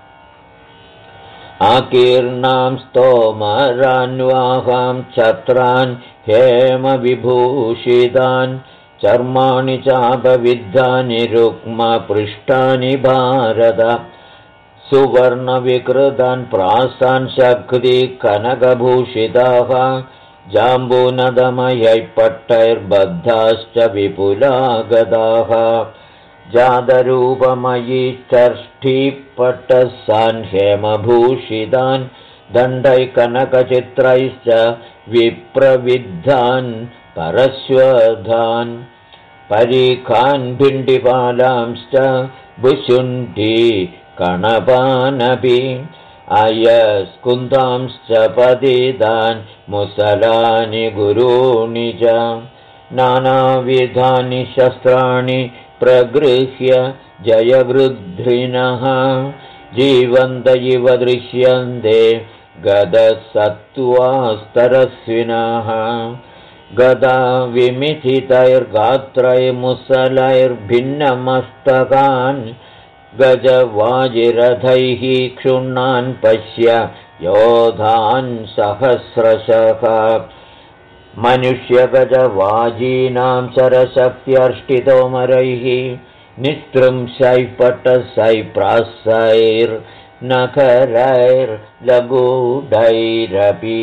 Speaker 1: आकीर्णां स्तोमरान्वाहां छत्रान् हेमविभूषितान् चर्माणि चापविद्धानि रुक्मपृष्ठानि भारत सुवर्णविकृतान् प्रासान् शक्तिकनकभूषिताः जाम्बूनदमयैः पट्टैर्बद्धाश्च विपुला गदाः जातरूपमयी षष्ठीपटसान् हेमभूषितान् दण्डैकनकचित्रैश्च विप्रविद्धान् परश्वधान् परीखान् भिण्डिपालांश्च भुशुण्डी कणपानपि अयस्कुन्दांश्च पतितान् मुसलानि गुरूणि च नानाविधानि शस्त्राणि प्रगृह्य जयवृद्धिनः जीवन्त इव दृश्यन्ते गदसत्त्वास्तरस्विनः गदा विमिथितैर्गात्रैर्मुसलैर्भिन्नमस्तकान् गजवाजिरथैः क्षुण्णान् पश्य योधान् सहस्रशः मनुष्यगजवाजीनां शरशक्त्यर्ष्टितोमरैः निस्त्रुंशैः पटसैः प्रासैर्नखरैर्लघुडैरपि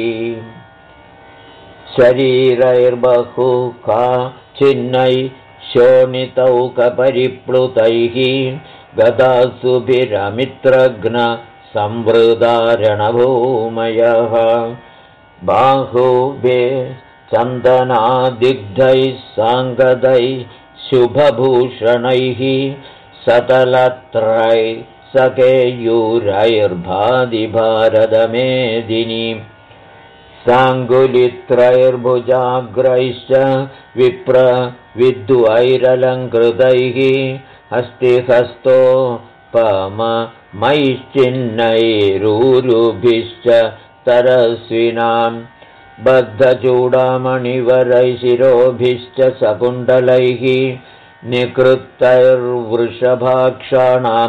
Speaker 1: शरीरैर्बहुका छिन्नैः शोणितौकपरिप्लुतैः गदासुभिरमित्रघ्न संवृदारणभूमयः बाहुभे चन्दनादिग्धैः साङ्गदैः शुभभूषणैः सतलत्रैः सकेयूरैर्भाति भारतमेदिनी साङ्गुलित्रैर्भुजाग्रैश्च विप्रविद्वैरलङ्कृतैः हस्तिहस्तोपमैश्चिह्नैरूरुभिश्च तरस्विनां बद्धचूडामणिवरैः शिरोभिश्च सकुण्डलैः निकृत्तैर्वृषभाक्षाणां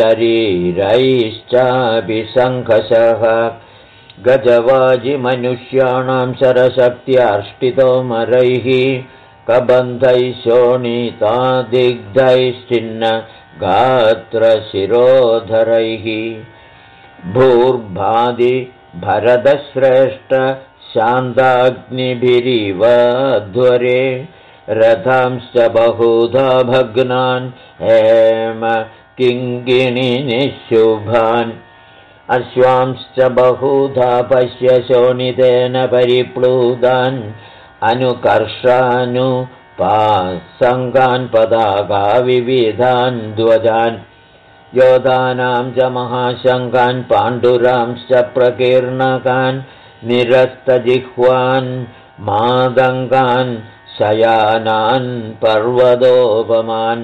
Speaker 1: शरीरैश्चाभिशङ्कषः गजवाजिमनुष्याणां शरशक्त्यार्ष्टितोमरैः कबन्धैः शोणितादिग्धैश्चिन्न गात्रशिरोधरैः भूर्भादि भरतश्रेष्ठ शान्ताग्निभिरिव ध्वरे रथांश्च बहुधा भग्नान् हेम किङ्गिणिनिशुभान् अश्वांश्च बहुधा पश्य शोणितेन परिप्लुतान् अनुकर्षानुपासङ्गान् पताका विविधान् ध्वजान् योधानां च महाशङ्कान् पाण्डुरांश्च प्रकीर्णकान् निरस्तजिह्वान् मादङ्गान् शयानान् पर्वतोपमान्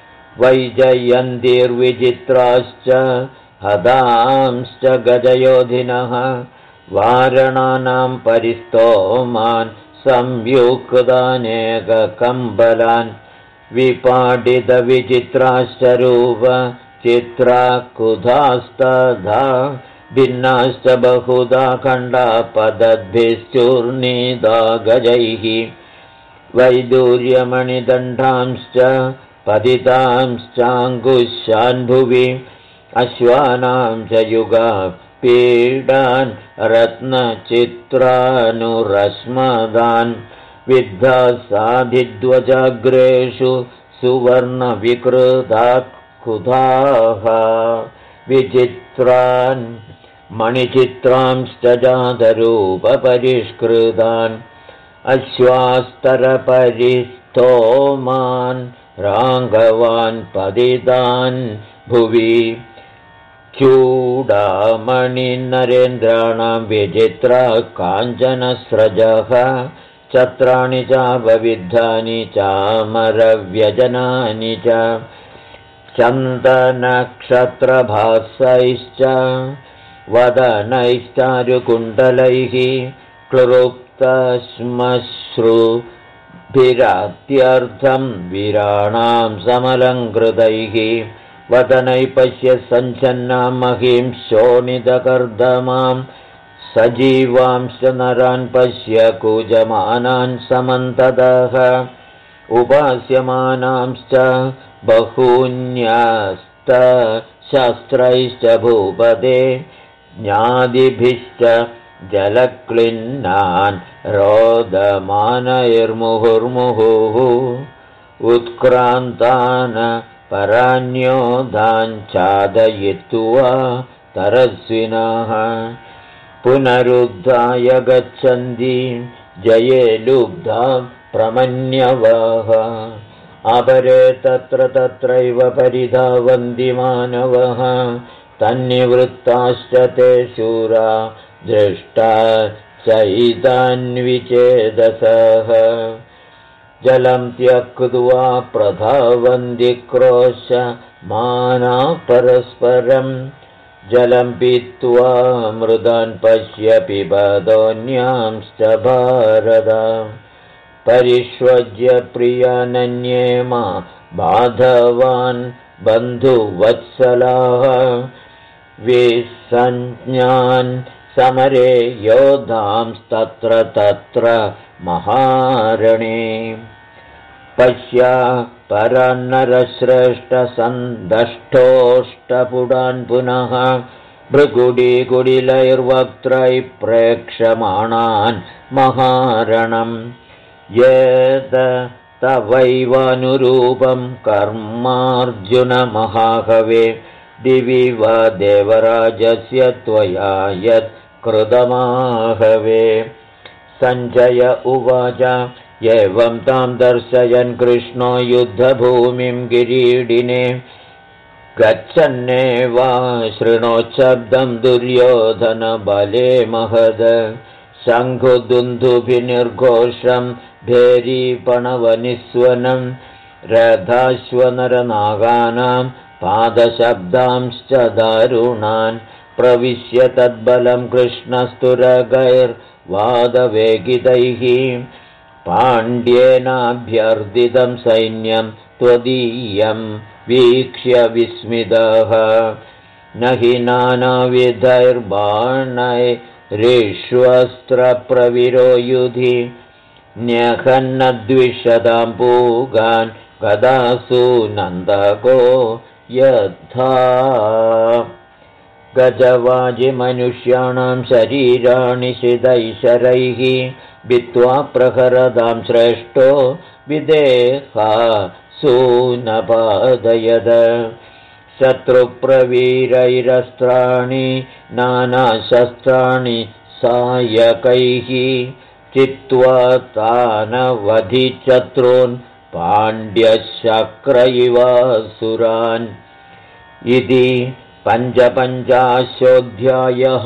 Speaker 1: वैजयन्तीर्विचित्राश्च हतांश्च गजयोधिनः वारणानां परिस्तोमान् संयुक्तानेककम्बलान् विपाडितविचित्राश्च रूपचित्राकुधास्तथा भिन्नाश्च बहुधा खण्डापदद्भिश्चूर्णिता गजैः वैदूर्यमणिदण्डांश्च पतितांश्चाङ्कुशान् भुवि अश्वानां च युगापीडान् रत्नचित्रानुरश्मदान् विद्धासाधिध्वजाग्रेषु सुवर्णविकृताकुधाः विचित्रान् मणिचित्रांश्च जातरूपपरिष्कृतान् अश्वास्तरपरिस्तोमान् राङ्गवान् पतितान् भुवि चूडामणिनरेन्द्राणां विचित्रा काञ्चनस्रजः छत्राणि चापविद्धानि चामरव्यजनानि च चन्दनक्षत्रभासैश्च वदनैश्चारुकुण्डलैः क्लृप्तश्मश्रुभिरात्यर्थं वीराणां समलङ्कृतैः वदनै पश्य सञ्छन्नां महीं शोणितकर्दमां सजीवांश्च नरान् पश्य कूजमानान् समन्ततः उपास्यमानांश्च बहून्यस्तशस्त्रैश्च भूपते ज्ञादिभिश्च जलक्लिन्नान् रोदमानैर्मुहुर्मुहुः उत्क्रान्तान् परान्योधाञ्छादयित्वा तरस्विनः पुनरुद्धाय गच्छन्ति जये लुब्धा प्रमन्यवः अपरे तत्र तत्रैव परिधावन्ति मानवः तन्निवृत्ताश्च ते शूरा दृष्टा चैतान्विचेदसः जलं त्यक्त्वा प्रधावन्ति क्रोशमाना परस्परं जलं पीत्वा मृदान् पश्य पिबदोऽन्यांश्च भारत परिष्वज्य प्रियानन्ये मा बाधवान् बन्धुवत्सलाः विसञ्ज्ञान् समरे योधांस्तत्र तत्र महारणे पश्या परन्नरश्रेष्ठसन्दष्टोष्टपुडान् पुनः भृगुडीकुडिलैर्वक्त्रैः प्रेक्षमाणान् महारणम् येत तवैवानुरूपं कर्मार्जुनमहाकवे दिवि वा देवराजस्य त्वया यत् कृतमाहवे सञ्जय उवाच एवं तां दर्शयन् कृष्णो युद्धभूमिं गिरीडिने गच्छन्नेवा शृणोच्छब्दं दुर्योधनबले महद शङ्खुदुन्दुभिर्घोषं भेरीपणवनिस्वनं रथाश्वनरनागानां पादशब्दांश्च दारुणान् प्रविश्य तद्बलं कृष्णस्तुरगैर्वादवेगितैः पाण्ड्येनाभ्यर्थितं सैन्यं त्वदीयं वीक्ष्य विस्मितः न हि नानाविधैर्बाणैरिष्वस्त्रप्रविरो युधि न्यहन्नद्विषदां पूगान् गदासु नन्दको यथा गजवाजिमनुष्याणां शरीराणि शिदैशरैः भित्त्वा प्रहरदां श्रेष्ठो विदेहा सूनपादयद शत्रुप्रवीरैरस्त्राणि नानाशस्त्राणि सायकैः चित्वा तानवधिशत्रून् पाण्ड्यशक्रैवासुरान् इति 55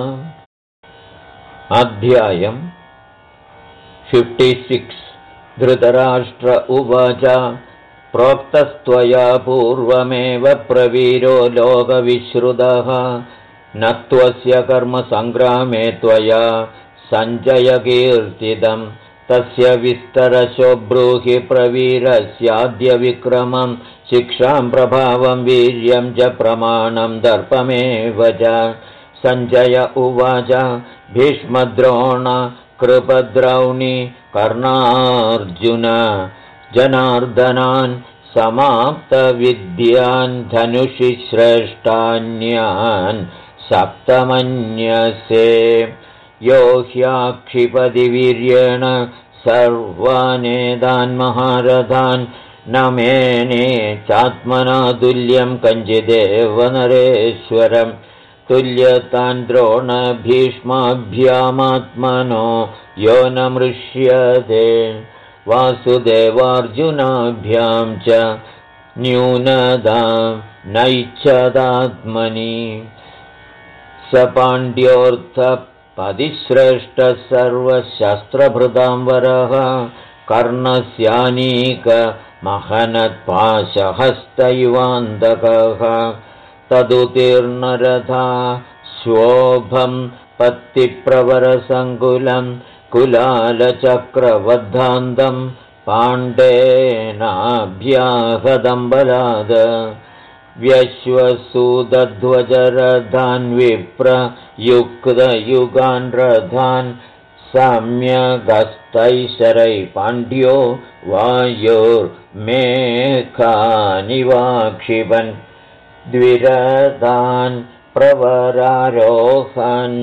Speaker 1: अध्यायम् 56 धृतराष्ट्र उवाच प्रोक्तस्त्वया पूर्वमेव प्रवीरो लोकविश्रुतः न त्वस्य कर्मसङ्ग्रामे त्वया सञ्जयकीर्तितम् तस्य विस्तरशो ब्रूहि प्रवीरस्याद्य विक्रमं शिक्षां प्रभावं वीर्यं च प्रमाणं दर्पमेव च सञ्जय उवाच भीष्मद्रोण कृपद्रौणि कर्णार्जुन जनार्दनान् समाप्तविद्यान् धनुषि श्रेष्ठान्यान् सप्तमन्यसे यो ह्याक्षिपति वीर्येण सर्वानेतान् महारथान् न मेने चात्मना तुल्यं कञ्चिदेव नरेश्वरं तुल्यतान् द्रोणभीष्माभ्यामात्मनो यो न मृष्यते वासुदेवार्जुनाभ्यां च न्यूनतां नैच्छदात्मनि स पाण्ड्योऽर्थपतिश्रेष्ठः सर्वशस्त्रभृतां वरः कर्णस्यानीकमहनत्पाशहस्तैवान्तकः तदुतीर्णरथा शोभं पत्तिप्रवरसङ्कुलं कुलालचक्रवद्धान्तं पाण्डेनाभ्याहतं बलाद व्यश्वसूदध्वजरथान् विप्रयुक्तयुगान् रथान् सम्यगस्तैशरै पाण्ड्यो वायुर्मेघानिवाक्षिपन् द्विरथान् प्रवरारोहन्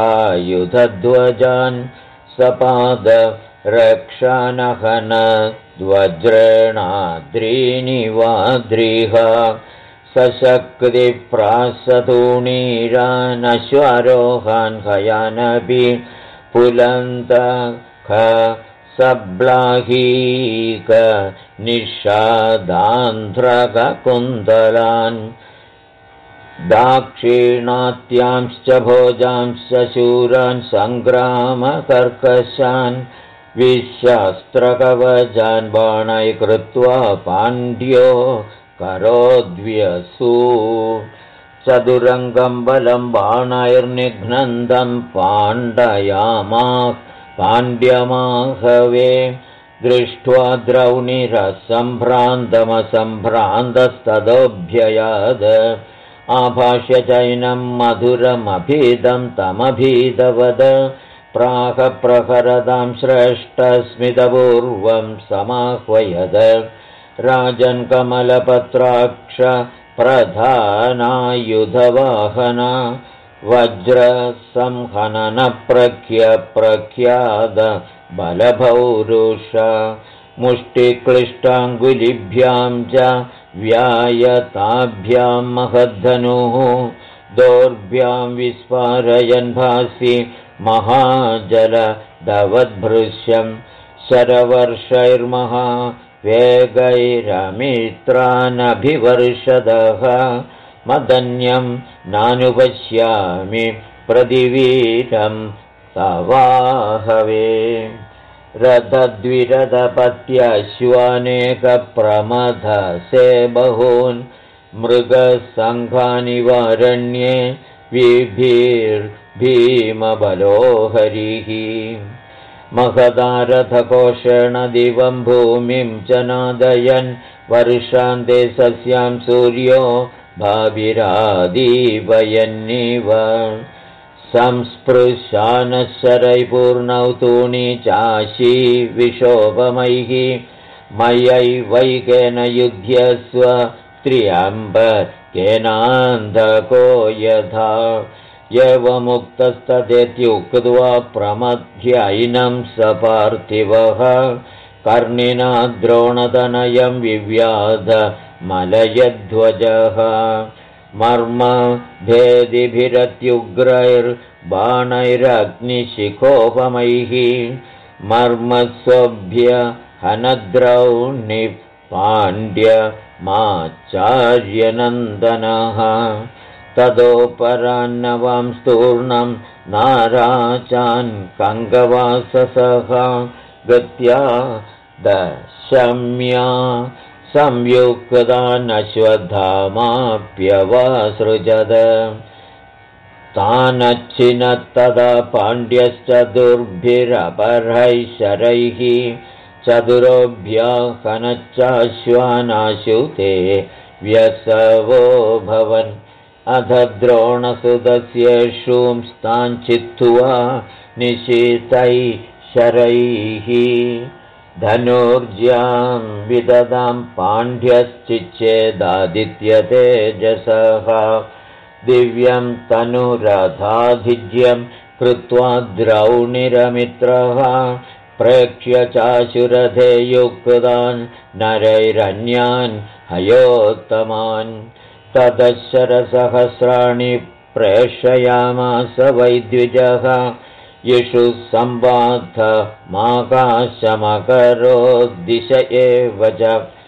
Speaker 1: विपताकायुधध्वजान् सपाद रक्षानहन वज्रेणाद्रीनिवाद्रिह सशक्तिप्रासतूणीरानश्वारोहान् खयानपि पुलन्तख सब्लाहीक निषादान्ध्रककुन्दलान् दाक्षिणात्यांश्च भोजांश्च शूरान् सङ्ग्रामकर्कशान् विशस्त्रकवचान् बाणै कृत्वा पाण्ड्यो करोद्व्यसू चतुरङ्गं बलं बाणैर्निघ्नन्दं पाण्ड्यमाहवे दृष्ट्वा द्रौणिरसम्भ्रान्तमसम्भ्रान्तस्तदोऽभ्ययाद आभाष्य चैनं मधुरमभीदं तमभीदवद प्राहप्रहरदां श्रेष्ठस्मितपूर्वं समाह्वयद राजन् कमलपत्राक्ष प्रधानायुधवाहना वज्रसंहननप्रख्याद बलभौरुष मुष्टिक्लिष्टाङ्गुलिभ्यां च व्यायताभ्यां महद्धनुः दोर्भ्यां विस्फारयन् भासि महाजलदवद्भृश्यं शरवर्षैर्महावेगैरमित्रानभिवर्षदः मदन्यं नानुपश्यामि प्रतिवीरं तवाहवे रथद्विरथपत्यश्वानेकप्रमथसे बहून् मृगसङ्घानिवारण्ये विभिर्भीमबलो हरिः महदारथकोशेण दिवं भूमिं च नादयन् वर्षान्ते सस्यां सूर्यो भाविरादीवयन्निव संस्पृशानशरैपूर्णौ तूणी चाशी विशोभमैः मयैवैकेन युध्यस्व त्र्यम्बकेनान्धको यथा एवमुक्तस्तथेत्युक्त्वा प्रमथ्यैनं स पार्थिवः कर्णिना द्रोणतनयं विव्याध मलयध्वजः मर्मभेदिभिरत्युग्रैर्बाणैरग्निशिखोपमैः मर्मस्वभ्य हनद्रौणि पाण्ड्यमाचार्यनन्दनः तदोपरान्नवां स्तूर्णं नाराचान् कङ्गवाससः गत्या दशम्या संयुक्तानश्वत्थामाप्यवासृजद तानच्छिनत्तदा पाण्ड्यश्च दुर्भिरपरैः शरैः चतुरोऽभ्याहनच्चाश्वानाशुते व्यसवो भवन् अथ द्रोणसुतस्येषुंस्ताञ्चित्वा निशीतैः शरैः धनुर्ज्यां विददां पाण्ड्यश्चिच्छेदादित्यतेजसः दिव्यं तनुरथाधिज्यं कृत्वा द्रौणिरमित्रः प्रेक्ष्य चाशुरथे युक्तान् नरैरन्यान् हयोत्तमान् ततश्शरसहस्राणि प्रेषयामास वैद्विजः येषु संबाधमाकाशमकरोद्दिश एव च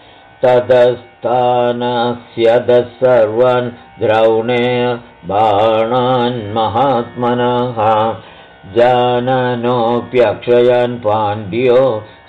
Speaker 1: ततस्तानस्यदः सर्वान् द्रौणे बाणान् महात्मनः जाननोऽप्यक्षयान् पाण्ड्यो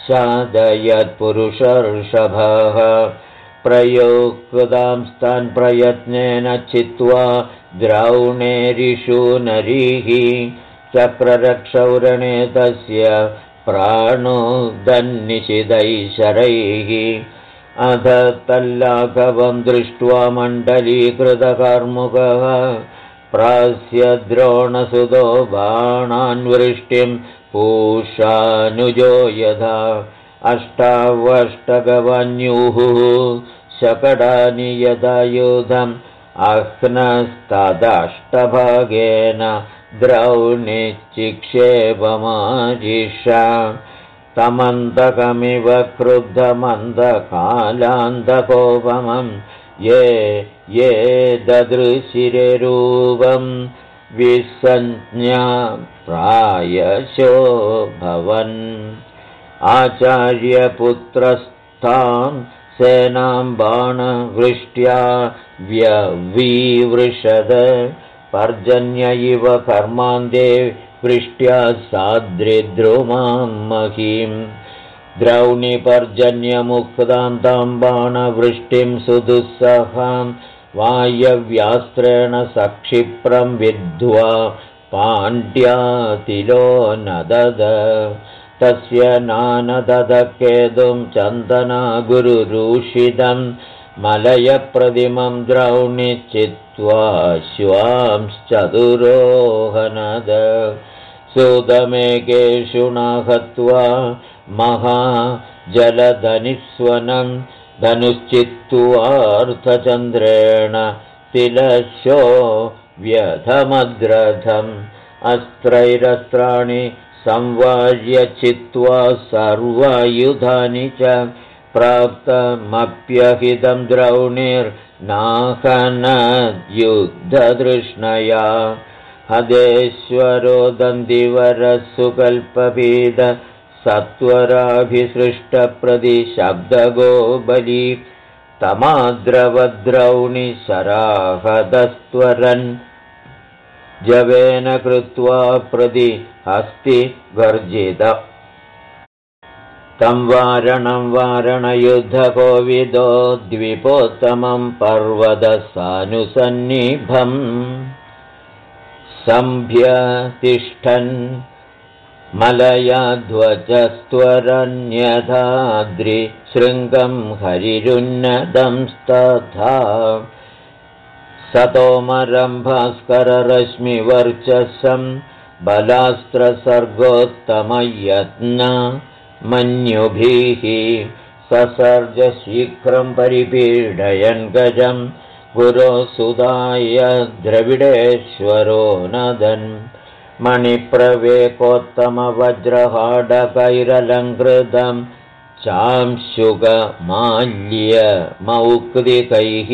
Speaker 1: शादयत्पुरुषर्षभः प्रयोक्तांस्तान् प्रयत्नेन चित्वा द्रौणेरिषु नरीः चक्ररक्षौरणे तस्य प्राणोदन्निशितैः शरैः अध तल्लाघवं दृष्ट्वा मण्डलीकृतकार्मुकः प्रास्य द्रोणसुतो बाणान् वृष्टिं पूषानुजो यथा अष्टावष्टगवन्युः शकटानि यदायुधम् अह्नस्तदष्टभागेन द्रौणिचिक्षेपमाजिषा तमन्तकमिव क्रुद्धमन्धकालान्धकोपमं ये ददृशिरे रूपं विसञ्ज्ञा प्रायशो भवन् आचार्यपुत्रस्तां सेनां बाणवृष्ट्या व्यविवृषद पर्जन्य इव कर्मान्ते वृष्ट्या साद्रिद्रुमां महीं द्रौणिपर्जन्यमुक्तां तां बाणवृष्टिं सुदुस्सहां वायव्यास्त्रेण सक्षिप्रं विद्ध्वा पाण्ड्यातिलो नदद तस्य नानददकेदुं चन्दना गुरुरूषितं मलयप्रतिमं द्रौणि चित्वा श्वांश्चतुरोहनद सुदमेकेषु नाहत्वा महाजलधनिस्वनं धनुश्चित्त्वार्थचन्द्रेण तिलशो व्यधमद्रथम् अस्त्रैरस्त्राणि संवार्य चित्वा सर्वायुधानि च प्राप्तमप्यहितं द्रौणिर्नाहनद्युद्धतृष्णया हदेश्वरो दन्दिवरः सुकल्पभीद सत्वराभिसृष्टप्रतिशब्दगो बली तमाद्रवद्रौणि शराहदस्त्वरन् जवेन कृत्वा प्रति हस्ति गर्जित तं वारणं वारणयुद्धकोविदो द्विपोत्तमं पर्वतसानुसन्निभम् सम्भ्यतिष्ठन् मलयाध्वजस्त्वरन्यथाद्रिशृङ्गं हरिरुन्नदंस्तथा सतोमरं भास्कररश्मिवर्चसं बलास्त्रसर्गोत्तमयत्न मन्युभिः ससर्ज शीघ्रं परिपीडयन् गजं गुरोसुदाय द्रविडेश्वरो नदन् मणिप्रवेकोत्तमवज्रहाडकैरलङ्कृतं चांशुकमाल्यमौक्तिकैः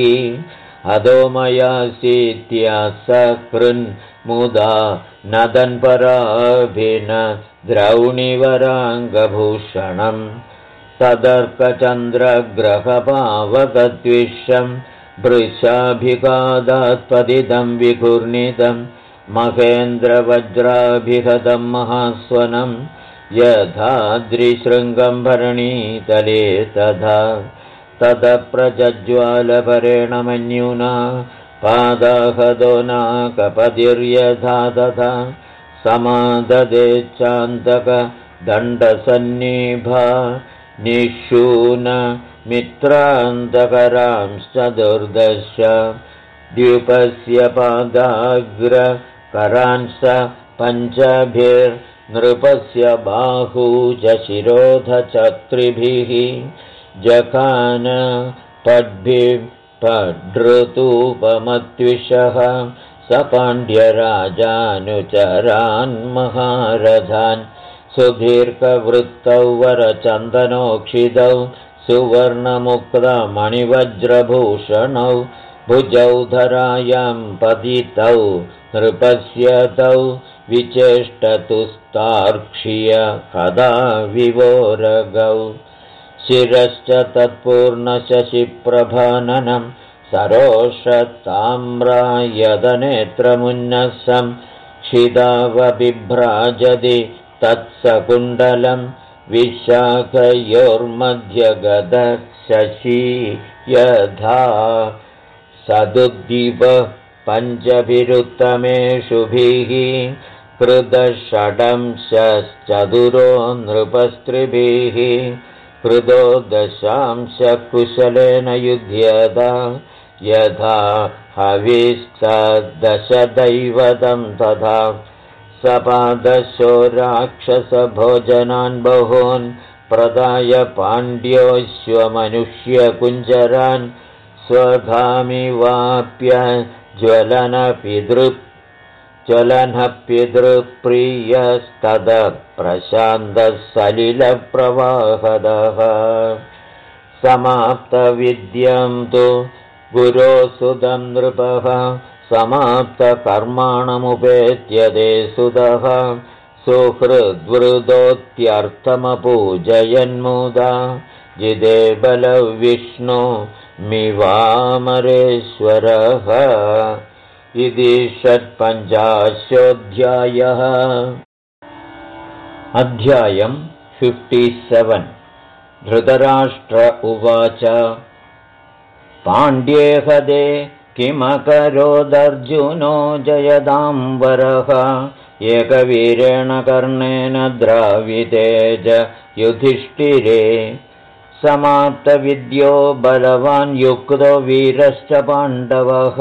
Speaker 1: अधोमयासीत्यासकृन्मुदा नदन्पराभिन द्रौणिवराङ्गभूषणं तदर्कचन्द्रग्रहपावकद्विषं वृषाभिघादात्पतितं विघूर्णितं महेन्द्रवज्राभिहतं महास्वनं यथाद्रिशृङ्गं भरणीतले तथा ततप्रज्ज्वालपरेण मन्युना पादाहदो नाकपतिर्यथा तथा समाददे चान्तकदण्डसन्निभा निःशून मित्रान्तकरांश्चतुर्दश द्युपस्य पादाग्रकरांश्च पञ्चभिर्नृपस्य बाहू च शिरोधचत्रिभिः जखान पड्भिपडृतूपमत्विषः स पाण्ड्यराजानुचरान् महारथान् सुदीर्घवृत्तौ वरचन्दनोक्षितौ सुवर्णमुक्तमणिवज्रभूषणौ भुजौ धरायां पतितौ नृपस्य तौ विचेष्टतुस्तार्क्ष्य कदा विवोरगौ शिरश्च तत्पूर्णशशिप्रभाननं सरोषताम्रायदनेत्रमुन्नसं क्षिदावबिभ्राजति तत्सकुण्डलं विशाखयोर्मध्यगदशशी यथा सदुद्दीपः पञ्चभिरुत्तमेषुभिः कृतषडंशश्चतुरो नृपस्त्रिभिः कृतो दशांशकुशलेन युध्यता यथा हविश्चदशदैवतं तथा सपादशो राक्षसभोजनान् बहून् प्रदाय ज्वलनः पितृप्रियस्ततः प्रशान्तः सलिलप्रवाहदः समाप्तविद्यं तु गुरोसुतं नृपः समाप्तकर्माणमुपेत्यते सुतः सुहृद्वृदोत्यर्थमपूजयन्मुदा जिदे बलविष्णु मिवामरेश्वरः इति 55. अध्यायं 57. धृतराष्ट्र उवाच पाण्ड्येहदे किमकरोदर्जुनो जयदाम्बरः एकवीरेण कर्णेन द्रावितेज युधिष्ठिरे समाप्तविद्यो बलवान् युक्तो वीरश्च पाण्डवः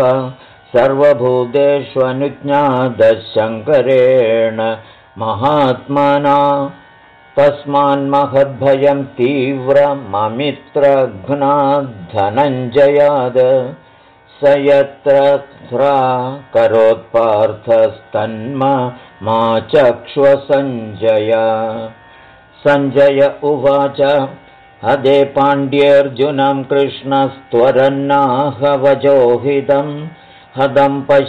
Speaker 1: सर्वभूतेष्वनुज्ञातः शङ्करेण महात्मना तस्मान्महद्भयं तीव्रममित्रघ्नाद्धनञ्जयाद स यत्र करोत्पार्थस्तन्मा चक्ष्वसञ्जय सञ्जय उवाच हदे पाण्ड्येऽर्जुनं कृष्णस्त्वरन्नाहवजोहितं हदं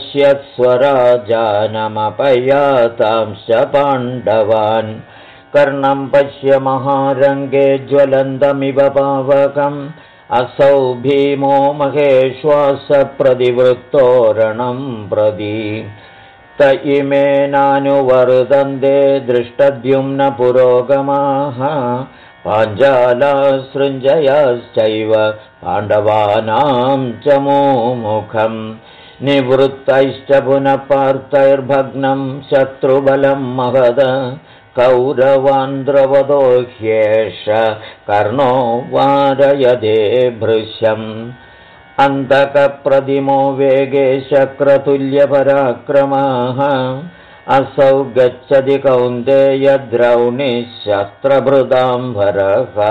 Speaker 1: पश्यत्स्वराजानमपयातांश्च पाण्डवान् कर्णं पश्य महारङ्गे ज्वलन्तमिव पावकम् असौ भीमो महेश्वासप्रतिवृत्तोरणं प्रति त इमेनानुवर्तन्ते दृष्टद्युम्न पुरोगमाः पाञ्चालासृञ्जयाश्चैव पाण्डवानां च मुमुखम् निवृत्तैश्च पुनः पार्थैर्भग्नं शत्रुबलं महद कौरवान् द्रवदो ह्येष कर्णो वारयदे भृशम् अन्तकप्रतिमो वेगे शक्रतुल्यपराक्रमाः असौ गच्छति कौन्तेय द्रौणिः शस्त्रभृताम्बरः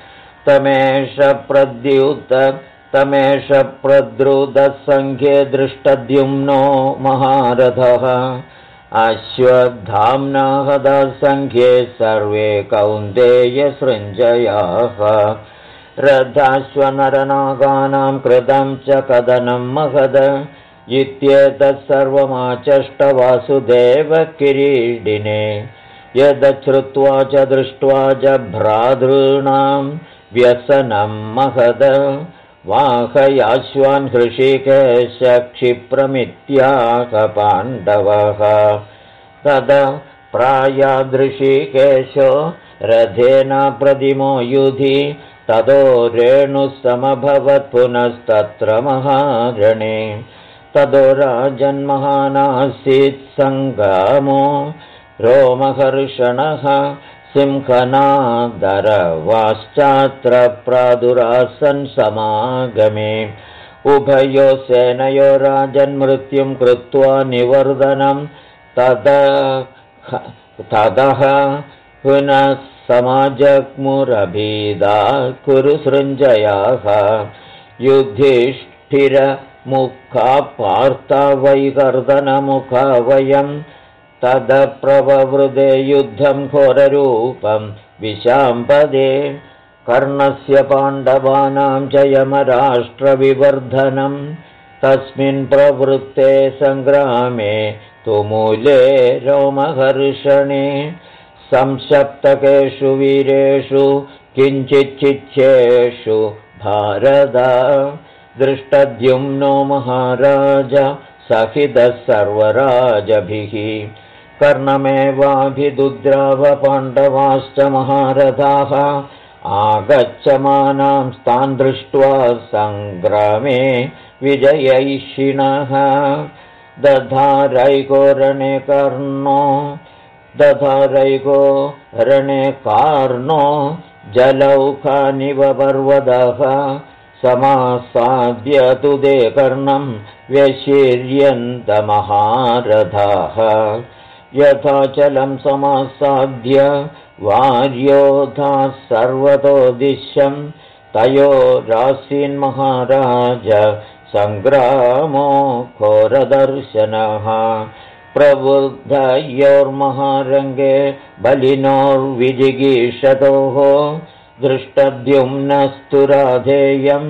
Speaker 1: तमेष प्रद्रुतसङ्ख्ये दृष्टद्युम्नो महारथः अश्वत्थाम्ना हतसङ्ख्ये सर्वे कौन्तेयसृञ्जयाः रथाश्वनरनागानां कृतं च कदनं महद इत्येतत् सर्वमाचष्टवासुदेव किरीटिने यदश्रुत्वा च दृष्ट्वा च भ्रातॄणां व्यसनं महद वाहयाश्वान् हृषीकेश क्षिप्रमित्याह पाण्डवः तद प्रायादृषीकेशो रथेन प्रतिमो युधि ततो रेणुसमभवत् पुनस्तत्र महारणे ततो राजन्महानासीत् सङ्गामो रोमहर्षणः सिंहनादरवाश्चात्र प्रादुरासन् समागमे उभयो सेनयो राजन्मृत्युं कृत्वा निवर्दनं ततः पुनः समाजग्मुरभीदा कुरुसृञ्जयाः युधिष्ठिरमुखा पार्था वैकर्दनमुखा वयं तदप्रववृदे युद्धं घोररूपं विशाम्पदे कर्णस्य पाण्डवानां च यमराष्ट्रविवर्धनं तस्मिन् प्रवृत्ते सङ्ग्रामे तुमूले रोमहर्षणे संसप्तकेषु वीरेषु किञ्चिच्चिच्छेषु भारत दृष्टद्युम्नो महाराज सहितः सर्वराजभिः कर्णमेवाभिदुद्राव पाण्डवाश्च महारथाः आगच्छमानां तान् दृष्ट्वा सङ्ग्रामे विजयैषिणः दधारैको रणे कार्णो जलौखानिव पर्वतः समासाद्य तु ते कर्णं व्यशीर्यन्तमहारथाः यथाचलं समासाद्य वार्योधाः सर्वतो दिश्यं तयोरासीन्महाराज सङ्ग्रामो घोरदर्शनः प्रवृद्धयोर्महारङ्गे बलिनोर्विजिगीषतोः दृष्टद्युम्नस्तु राधेयं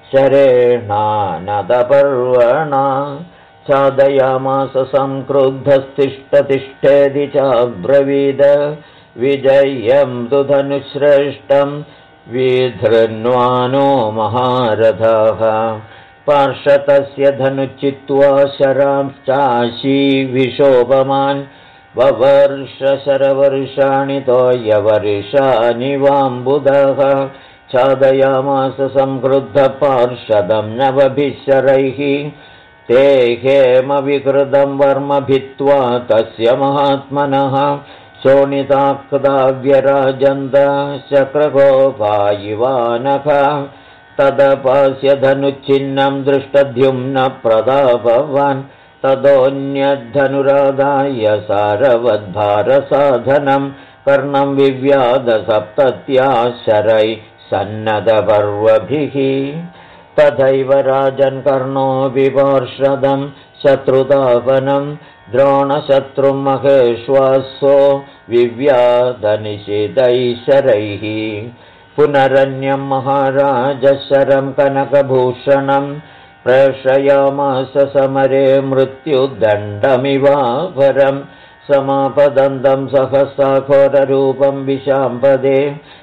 Speaker 1: शरेणानदपर्वणा चादयामास संक्रुद्धस्तिष्ठतिष्ठेति चाब्रवीद विजयं तु धनुश्रेष्ठं विधृण्वानो महारथः पार्षतस्य धनुचित्वा शरांश्चाशी विशोभमान् ववर्षशरवर्षाणि तोयवर्षाणि वाम्बुदः चादयामास संक्रुद्धपार्षदं नवभिशरैः ते हेमविकृतं वर्म भित्त्वा तस्य महात्मनः शोणिताक्ताव्यराजन्त शक्रकोपायिवानख तदपास्य धनुच्छिन्नं दृष्टद्युम्न प्रतापवान् तदोऽन्यद्धनुराधाय सारवद्भारसाधनं कर्णं विव्याध सप्तत्याशरैः सन्नदपर्वभिः तथैव राजन् कर्णोऽपि पार्षदं शत्रुतापनं द्रोणशत्रुं महेश्वासो विव्याधनिषिधैशरैः पुनरन्यं महाराजशरं कनकभूषणं प्रेषयामास समरे मृत्युदण्डमिवाभरं समापदन्तं सहसा घोररूपं विशाम्पदे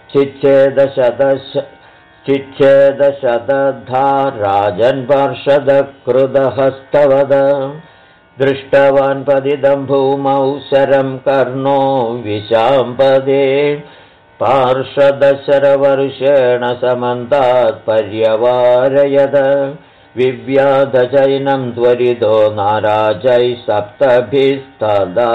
Speaker 1: चिच्छेदशतधा राजन् पार्षदकृतहस्तवद दृष्टवान् पतितं भूमौ शरं कर्णो विशाम्पदे पार्षदशरवर्षेण समन्तात् पर्यवारयद विव्याधचैनं त्वरितो नाराजैः सप्तभिस्तदा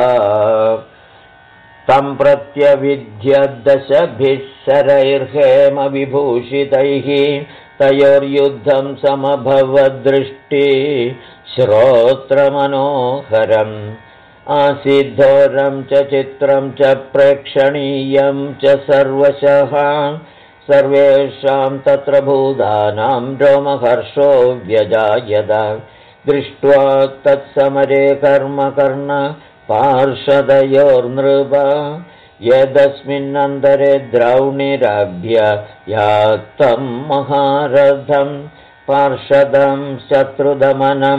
Speaker 1: तं प्रत्यविद्य दशभिः शरैर्हेमविभूषितैः तयोर्युद्धं समभवद्दृष्टि श्रोत्रमनोहरम् आसीद्धोरं च चित्रं च प्रेक्षणीयं च सर्वशः सर्वेषां तत्र भूतानां रोमहर्षो व्यजायत दृष्ट्वा तत्समरे कर्मकर्ण पार्षदयोर्नृप यदस्मिन्नन्तरे द्रौणिरभ्य यातं महारथं पार्षदं शत्रुदमनं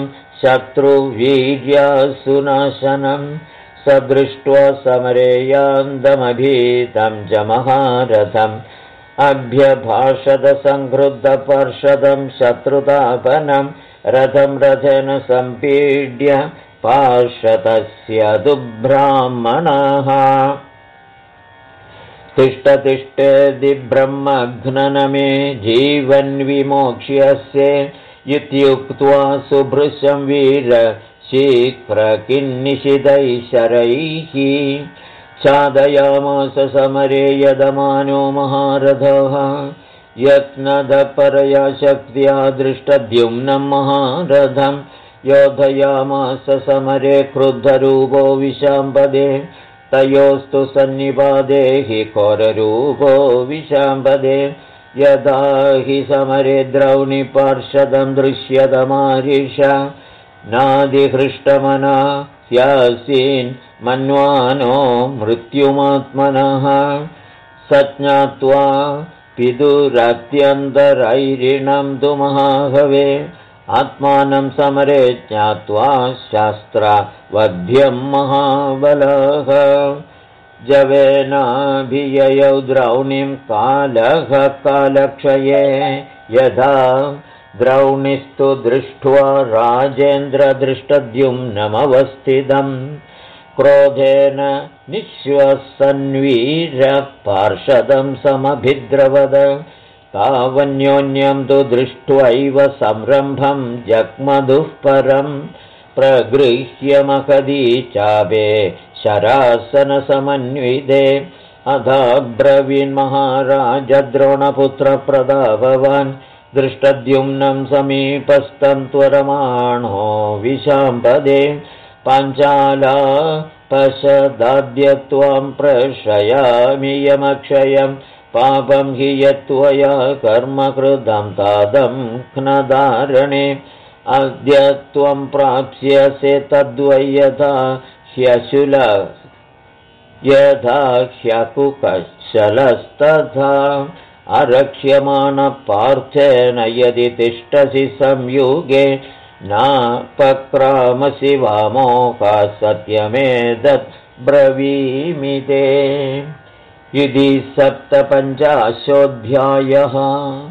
Speaker 1: शत्रुवीर्यासुनाशनं स दृष्ट्वा समरे यान्दमभीतं च महारथम् अभ्यभाषद संक्रुद्धपार्षदं शत्रुतापनं रथं रथेन सम्पीड्य पार्षदस्य दुब्राह्मणः तिष्ठ तिष्ठेति ब्रह्मघ्ननमे जीवन्विमोक्ष्यस्य इत्युक्त्वा सुभृशं वीर शीघ्रकिन्निशितैः शरैः चादयामास समरे यदमानो महारथः यत्नदपरया शक्त्या दृष्टद्युम्नं महारथं योधयामास समरे क्रुद्धरूपो विशाम्पदे तयोस्तु सन्निपाते हि घोररूपो विशाम्पदे यदा हि समरे द्रौणि पार्षदं दृश्यतमारिष नादिहृष्टमना ह्यासीन् मन्वानो मृत्युमात्मनः स ज्ञात्वा पितुरत्यन्तरैरिणं तु महाहवे आत्मानं समरे ज्ञात्वा शास्त्रवध्यं महाबलः जवेनाभिययौ द्रौणिं कालः कालक्षये यदा द्रौणिस्तु दृष्ट्वा राजेन्द्रदृष्टद्युम्नमवस्थितं क्रोधेन निःश्वसन्वीरपार्षदं समभिद्रवद तावन्योन्यं तु दृष्ट्वैव संरम्भं जग्मधुः परं प्रगृह्य महदी चापे शरासनसमन्विते अथाब्रवीन्महाराज द्रोणपुत्रप्रतापवान् दृष्टद्युम्नं समीपस्थं त्वरमाणो विशाम्पदे पाञ्चाला पशदाद्य त्वां प्रेषयामि यमक्षयं पापं हि यत्त्वया कर्म कृतं तादं घ्नदारणे अद्य त्वं प्राप्स्यसे तद्वै यथा ह्यशुल यथा ह्यकुकशलस्तथा अरक्ष्यमाणपार्थेन यदि तिष्ठसि संयुगे नापक्रामसि वामोका सत्यमेतत् ब्रवीमि ते। इति 57 अध्यायः।